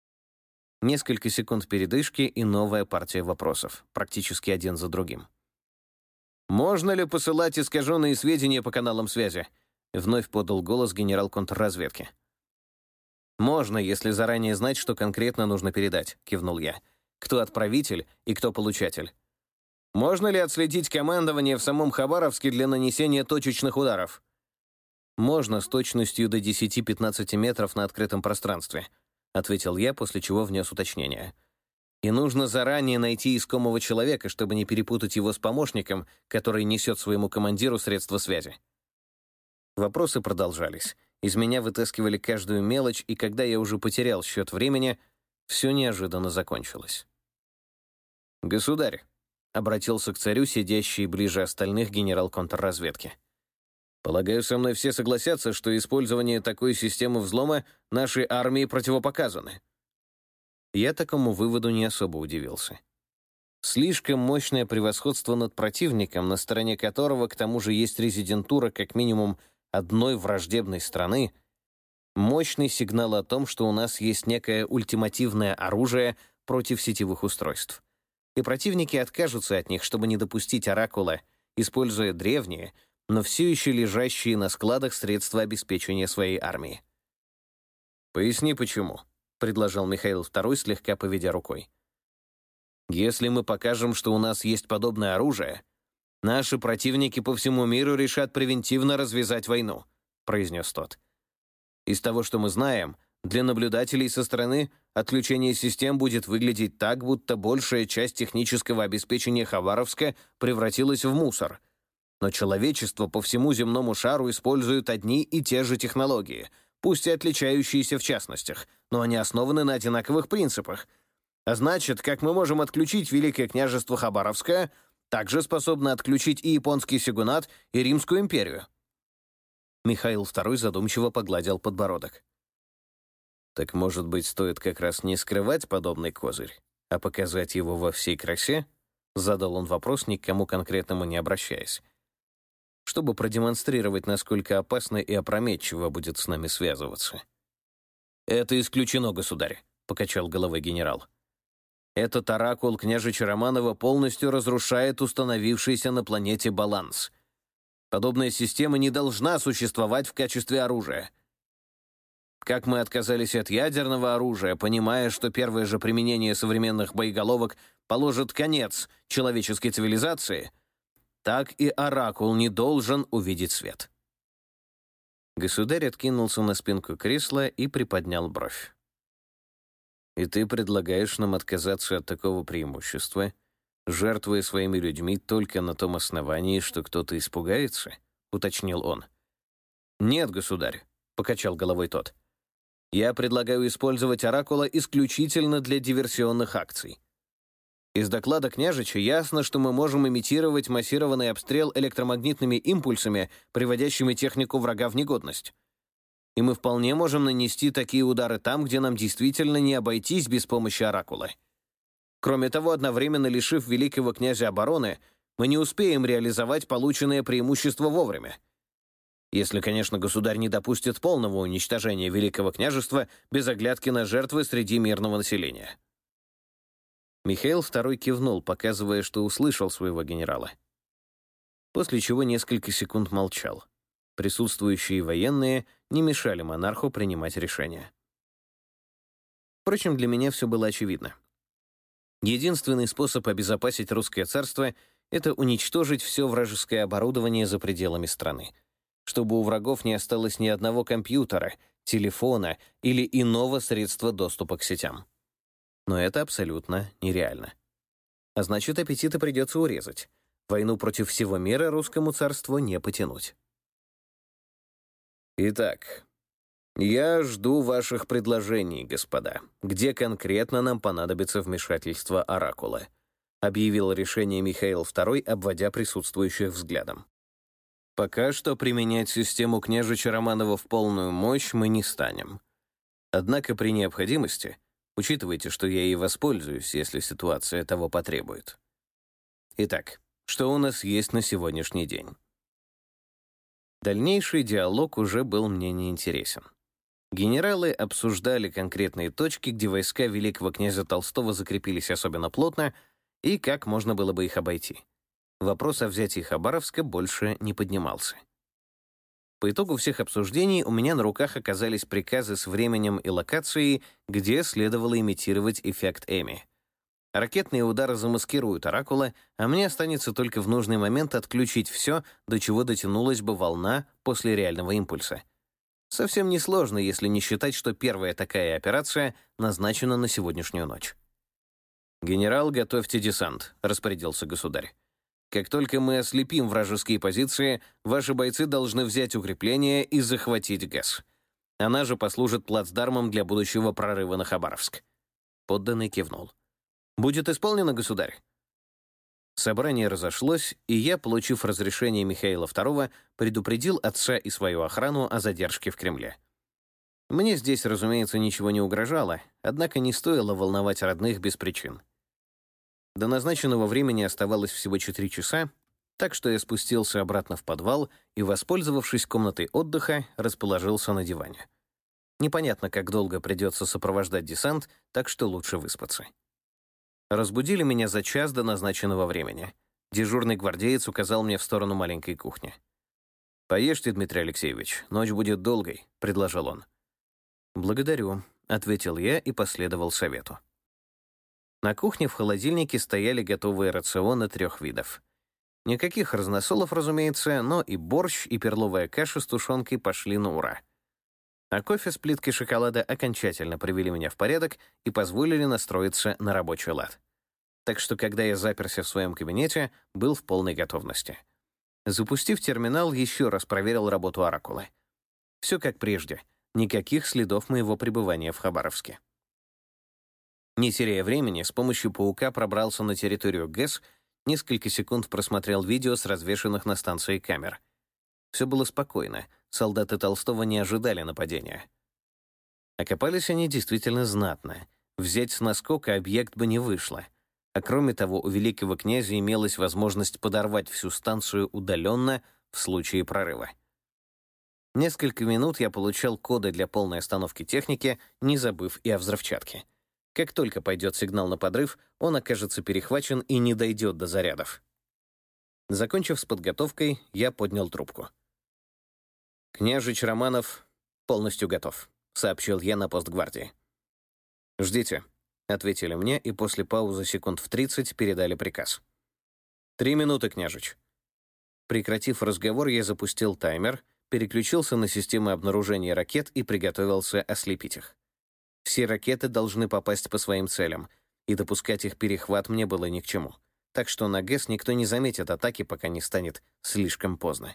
Несколько секунд передышки и новая партия вопросов, практически один за другим. «Можно ли посылать искаженные сведения по каналам связи?» — вновь подал голос генерал контрразведки. «Можно, если заранее знать, что конкретно нужно передать», — кивнул я. «Кто отправитель и кто получатель». «Можно ли отследить командование в самом Хабаровске для нанесения точечных ударов?» «Можно с точностью до 10-15 метров на открытом пространстве», — ответил я, после чего внес уточнение. «И нужно заранее найти искомого человека, чтобы не перепутать его с помощником, который несет своему командиру средства связи». Вопросы продолжались. Из меня вытаскивали каждую мелочь, и когда я уже потерял счет времени, все неожиданно закончилось. «Государь», — обратился к царю, сидящий ближе остальных генерал контрразведки. «Полагаю, со мной все согласятся, что использование такой системы взлома нашей армии противопоказано». Я такому выводу не особо удивился. Слишком мощное превосходство над противником, на стороне которого, к тому же, есть резидентура как минимум одной враждебной страны, мощный сигнал о том, что у нас есть некое ультимативное оружие против сетевых устройств. И противники откажутся от них, чтобы не допустить оракула, используя древние, но все еще лежащие на складах средства обеспечения своей армии. «Поясни, почему», — предложил Михаил II, слегка поведя рукой. «Если мы покажем, что у нас есть подобное оружие, наши противники по всему миру решат превентивно развязать войну», — произнес тот. «Из того, что мы знаем, для наблюдателей со стороны отключение систем будет выглядеть так, будто большая часть технического обеспечения Хабаровска превратилась в мусор. Но человечество по всему земному шару использует одни и те же технологии, пусть и отличающиеся в частностях, но они основаны на одинаковых принципах. А значит, как мы можем отключить Великое княжество Хабаровское, также способны отключить и японский сёгунат, и Римскую империю». Михаил II задумчиво погладил подбородок. «Так, может быть, стоит как раз не скрывать подобный козырь, а показать его во всей красе?» Задал он вопрос, ни к кому конкретному не обращаясь. «Чтобы продемонстрировать, насколько опасно и опрометчиво будет с нами связываться». «Это исключено, государь», — покачал головой генерал. «Этот оракул княжича Романова полностью разрушает установившийся на планете баланс. Подобная система не должна существовать в качестве оружия. Как мы отказались от ядерного оружия, понимая, что первое же применение современных боеголовок положит конец человеческой цивилизации, так и оракул не должен увидеть свет». Государь откинулся на спинку кресла и приподнял бровь. «И ты предлагаешь нам отказаться от такого преимущества, жертвуя своими людьми только на том основании, что кто-то испугается?» — уточнил он. «Нет, государь», — покачал головой тот. «Я предлагаю использовать Оракула исключительно для диверсионных акций. Из доклада княжича ясно, что мы можем имитировать массированный обстрел электромагнитными импульсами, приводящими технику врага в негодность. И мы вполне можем нанести такие удары там, где нам действительно не обойтись без помощи Оракула. Кроме того, одновременно лишив великого князя обороны, мы не успеем реализовать полученное преимущество вовремя. Если, конечно, государь не допустит полного уничтожения Великого княжества без оглядки на жертвы среди мирного населения». Михаил II кивнул, показывая, что услышал своего генерала. После чего несколько секунд молчал. Присутствующие военные не мешали монарху принимать решения. Впрочем, для меня все было очевидно. Единственный способ обезопасить русское царство — это уничтожить все вражеское оборудование за пределами страны, чтобы у врагов не осталось ни одного компьютера, телефона или иного средства доступа к сетям. Но это абсолютно нереально. А значит, аппетиты придется урезать. Войну против всего мира русскому царству не потянуть. Итак, я жду ваших предложений, господа, где конкретно нам понадобится вмешательство Оракула, объявил решение Михаил II, обводя присутствующих взглядом. Пока что применять систему княжича Романова в полную мощь мы не станем. Однако при необходимости учитывайте, что я и воспользуюсь, если ситуация того потребует. Итак, что у нас есть на сегодняшний день? Дальнейший диалог уже был мне неинтересен. Генералы обсуждали конкретные точки, где войска великого князя Толстого закрепились особенно плотно, и как можно было бы их обойти. Вопрос о взятии Хабаровска больше не поднимался. По итогу всех обсуждений у меня на руках оказались приказы с временем и локацией, где следовало имитировать эффект Эми. Ракетные удары замаскируют Оракула, а мне останется только в нужный момент отключить все, до чего дотянулась бы волна после реального импульса. Совсем несложно, если не считать, что первая такая операция назначена на сегодняшнюю ночь. «Генерал, готовьте десант», — распорядился государь. «Как только мы ослепим вражеские позиции, ваши бойцы должны взять укрепление и захватить ГЭС. Она же послужит плацдармом для будущего прорыва на Хабаровск». Подданный кивнул. «Будет исполнено, государь?» Собрание разошлось, и я, получив разрешение Михаила II, предупредил отца и свою охрану о задержке в Кремле. Мне здесь, разумеется, ничего не угрожало, однако не стоило волновать родных без причин. До назначенного времени оставалось всего 4 часа, так что я спустился обратно в подвал и, воспользовавшись комнатой отдыха, расположился на диване. Непонятно, как долго придется сопровождать десант, так что лучше выспаться. Разбудили меня за час до назначенного времени. Дежурный гвардеец указал мне в сторону маленькой кухни. «Поешьте, Дмитрий Алексеевич, ночь будет долгой», — предложил он. «Благодарю», — ответил я и последовал совету. На кухне в холодильнике стояли готовые рационы 3 видов. Никаких разносолов, разумеется, но и борщ, и перловая каша с тушенкой пошли на ура. А кофе с плиткой шоколада окончательно привели меня в порядок и позволили настроиться на рабочий лад. Так что, когда я заперся в своем кабинете, был в полной готовности. Запустив терминал, еще раз проверил работу Оракула. Все как прежде. Никаких следов моего пребывания в Хабаровске. Не теряя времени, с помощью паука пробрался на территорию ГЭС, несколько секунд просмотрел видео с развешанных на станции камер. Все было спокойно, солдаты Толстого не ожидали нападения. Окопались они действительно знатно. Взять с наскока объект бы не вышло. А кроме того, у великого князя имелась возможность подорвать всю станцию удаленно в случае прорыва. Несколько минут я получал коды для полной остановки техники, не забыв и о взрывчатке. Как только пойдет сигнал на подрыв, он окажется перехвачен и не дойдет до зарядов. Закончив с подготовкой, я поднял трубку. «Княжич Романов полностью готов», — сообщил я на пост гвардии. «Ждите», — ответили мне, и после паузы секунд в 30 передали приказ. 3 минуты, княжич». Прекратив разговор, я запустил таймер, переключился на систему обнаружения ракет и приготовился ослепить их. Все ракеты должны попасть по своим целям, и допускать их перехват мне было ни к чему. Так что на ГЭС никто не заметит атаки, пока не станет слишком поздно.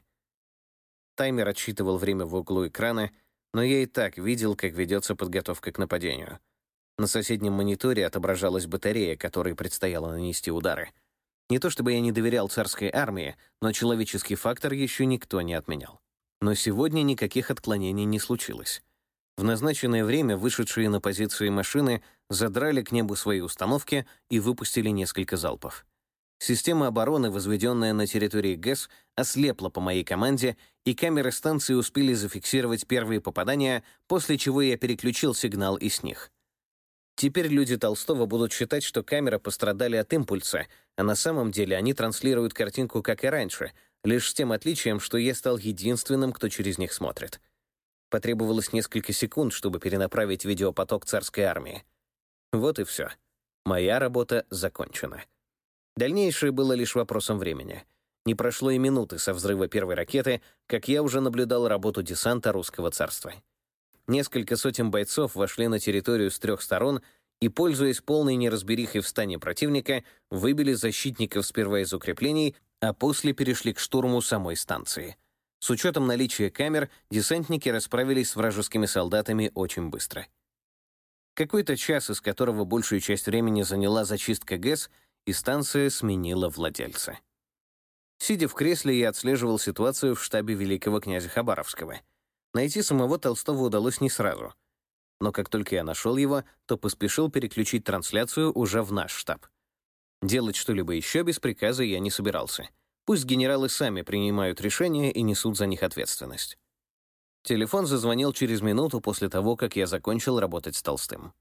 Таймер отсчитывал время в углу экрана, но я и так видел, как ведется подготовка к нападению. На соседнем мониторе отображалась батарея, которой предстояло нанести удары. Не то чтобы я не доверял царской армии, но человеческий фактор еще никто не отменял. Но сегодня никаких отклонений не случилось. В назначенное время вышедшие на позиции машины задрали к небу свои установки и выпустили несколько залпов. Система обороны, возведенная на территории ГЭС, ослепла по моей команде, и камеры станции успели зафиксировать первые попадания, после чего я переключил сигнал и с них. Теперь люди Толстого будут считать, что камеры пострадали от импульса, а на самом деле они транслируют картинку, как и раньше, лишь с тем отличием, что я стал единственным, кто через них смотрит. Потребовалось несколько секунд, чтобы перенаправить видеопоток царской армии. Вот и все. Моя работа закончена. Дальнейшее было лишь вопросом времени. Не прошло и минуты со взрыва первой ракеты, как я уже наблюдал работу десанта русского царства. Несколько сотен бойцов вошли на территорию с 3 сторон и, пользуясь полной неразберихой в стане противника, выбили защитников сперва из укреплений, а после перешли к штурму самой станции. С учетом наличия камер, десантники расправились с вражескими солдатами очень быстро. Какой-то час, из которого большую часть времени заняла зачистка ГЭС, и станция сменила владельца. Сидя в кресле, я отслеживал ситуацию в штабе великого князя Хабаровского. Найти самого Толстого удалось не сразу. Но как только я нашел его, то поспешил переключить трансляцию уже в наш штаб. Делать что-либо еще без приказа я не собирался. Пусть генералы сами принимают решения и несут за них ответственность. Телефон зазвонил через минуту после того, как я закончил работать с Толстым.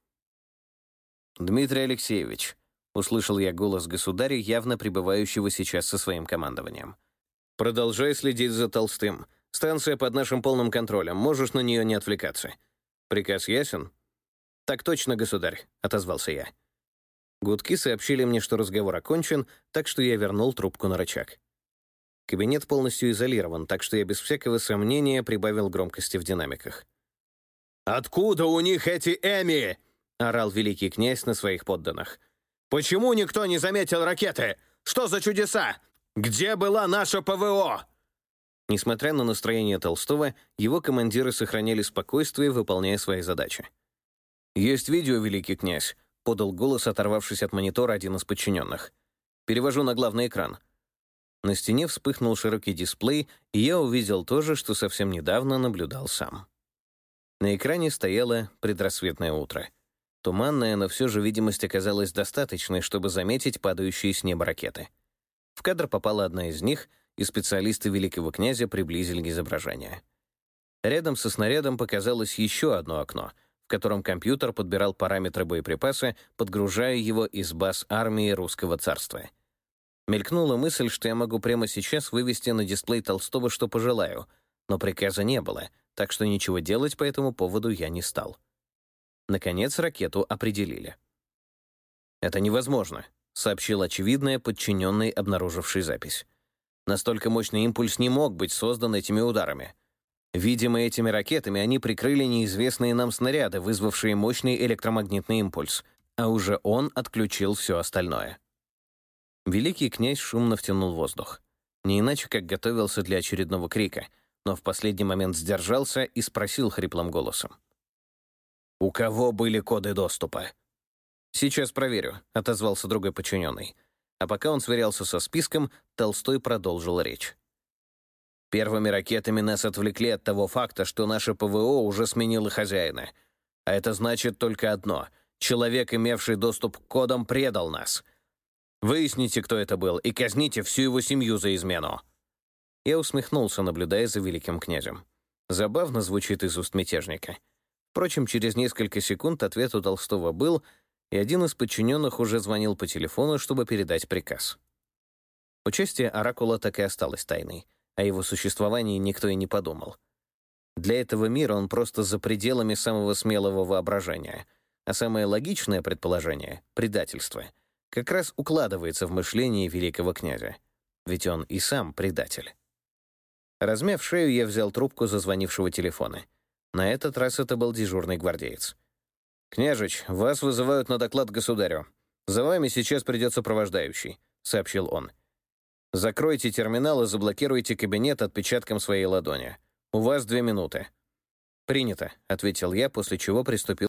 «Дмитрий Алексеевич», — услышал я голос государя, явно пребывающего сейчас со своим командованием. «Продолжай следить за Толстым. Станция под нашим полным контролем. Можешь на нее не отвлекаться. Приказ ясен?» «Так точно, государь», — отозвался я. Гудки сообщили мне, что разговор окончен, так что я вернул трубку на рычаг. Кабинет полностью изолирован, так что я без всякого сомнения прибавил громкости в динамиках. «Откуда у них эти Эми?» — орал великий князь на своих подданных. «Почему никто не заметил ракеты? Что за чудеса? Где была наша ПВО?» Несмотря на настроение Толстого, его командиры сохраняли спокойствие, выполняя свои задачи. «Есть видео, великий князь», — подал голос, оторвавшись от монитора один из подчиненных. «Перевожу на главный экран». На стене вспыхнул широкий дисплей, и я увидел то же, что совсем недавно наблюдал сам. На экране стояло предрассветное утро. Туманная, но все же видимость оказалась достаточной, чтобы заметить падающие с неба ракеты. В кадр попала одна из них, и специалисты великого князя приблизили изображение. Рядом со снарядом показалось еще одно окно, в котором компьютер подбирал параметры боеприпаса, подгружая его из баз армии русского царства. Мелькнула мысль, что я могу прямо сейчас вывести на дисплей Толстого, что пожелаю, но приказа не было, так что ничего делать по этому поводу я не стал. Наконец ракету определили. «Это невозможно», — сообщил очевидное подчиненный, обнаруживший запись. «Настолько мощный импульс не мог быть создан этими ударами. Видимо, этими ракетами они прикрыли неизвестные нам снаряды, вызвавшие мощный электромагнитный импульс, а уже он отключил все остальное». Великий князь шумно втянул воздух. Не иначе, как готовился для очередного крика, но в последний момент сдержался и спросил хриплым голосом. «У кого были коды доступа?» «Сейчас проверю», — отозвался другой подчиненный. А пока он сверялся со списком, Толстой продолжил речь. «Первыми ракетами нас отвлекли от того факта, что наше ПВО уже сменило хозяина. А это значит только одно — человек, имевший доступ к кодам, предал нас. Выясните, кто это был, и казните всю его семью за измену». Я усмехнулся, наблюдая за великим князем. Забавно звучит из уст мятежника. Впрочем, через несколько секунд ответ у Толстого был, и один из подчиненных уже звонил по телефону, чтобы передать приказ. Участие Оракула так и осталось тайной, о его существовании никто и не подумал. Для этого мира он просто за пределами самого смелого воображения, а самое логичное предположение — предательство — как раз укладывается в мышлении великого князя. Ведь он и сам предатель. Размяв шею, я взял трубку зазвонившего телефона. На этот раз это был дежурный гвардеец. «Княжич, вас вызывают на доклад государю. За вами сейчас придет сопровождающий», — сообщил он. «Закройте терминал и заблокируйте кабинет отпечатком своей ладони. У вас 2 минуты». «Принято», — ответил я, после чего приступил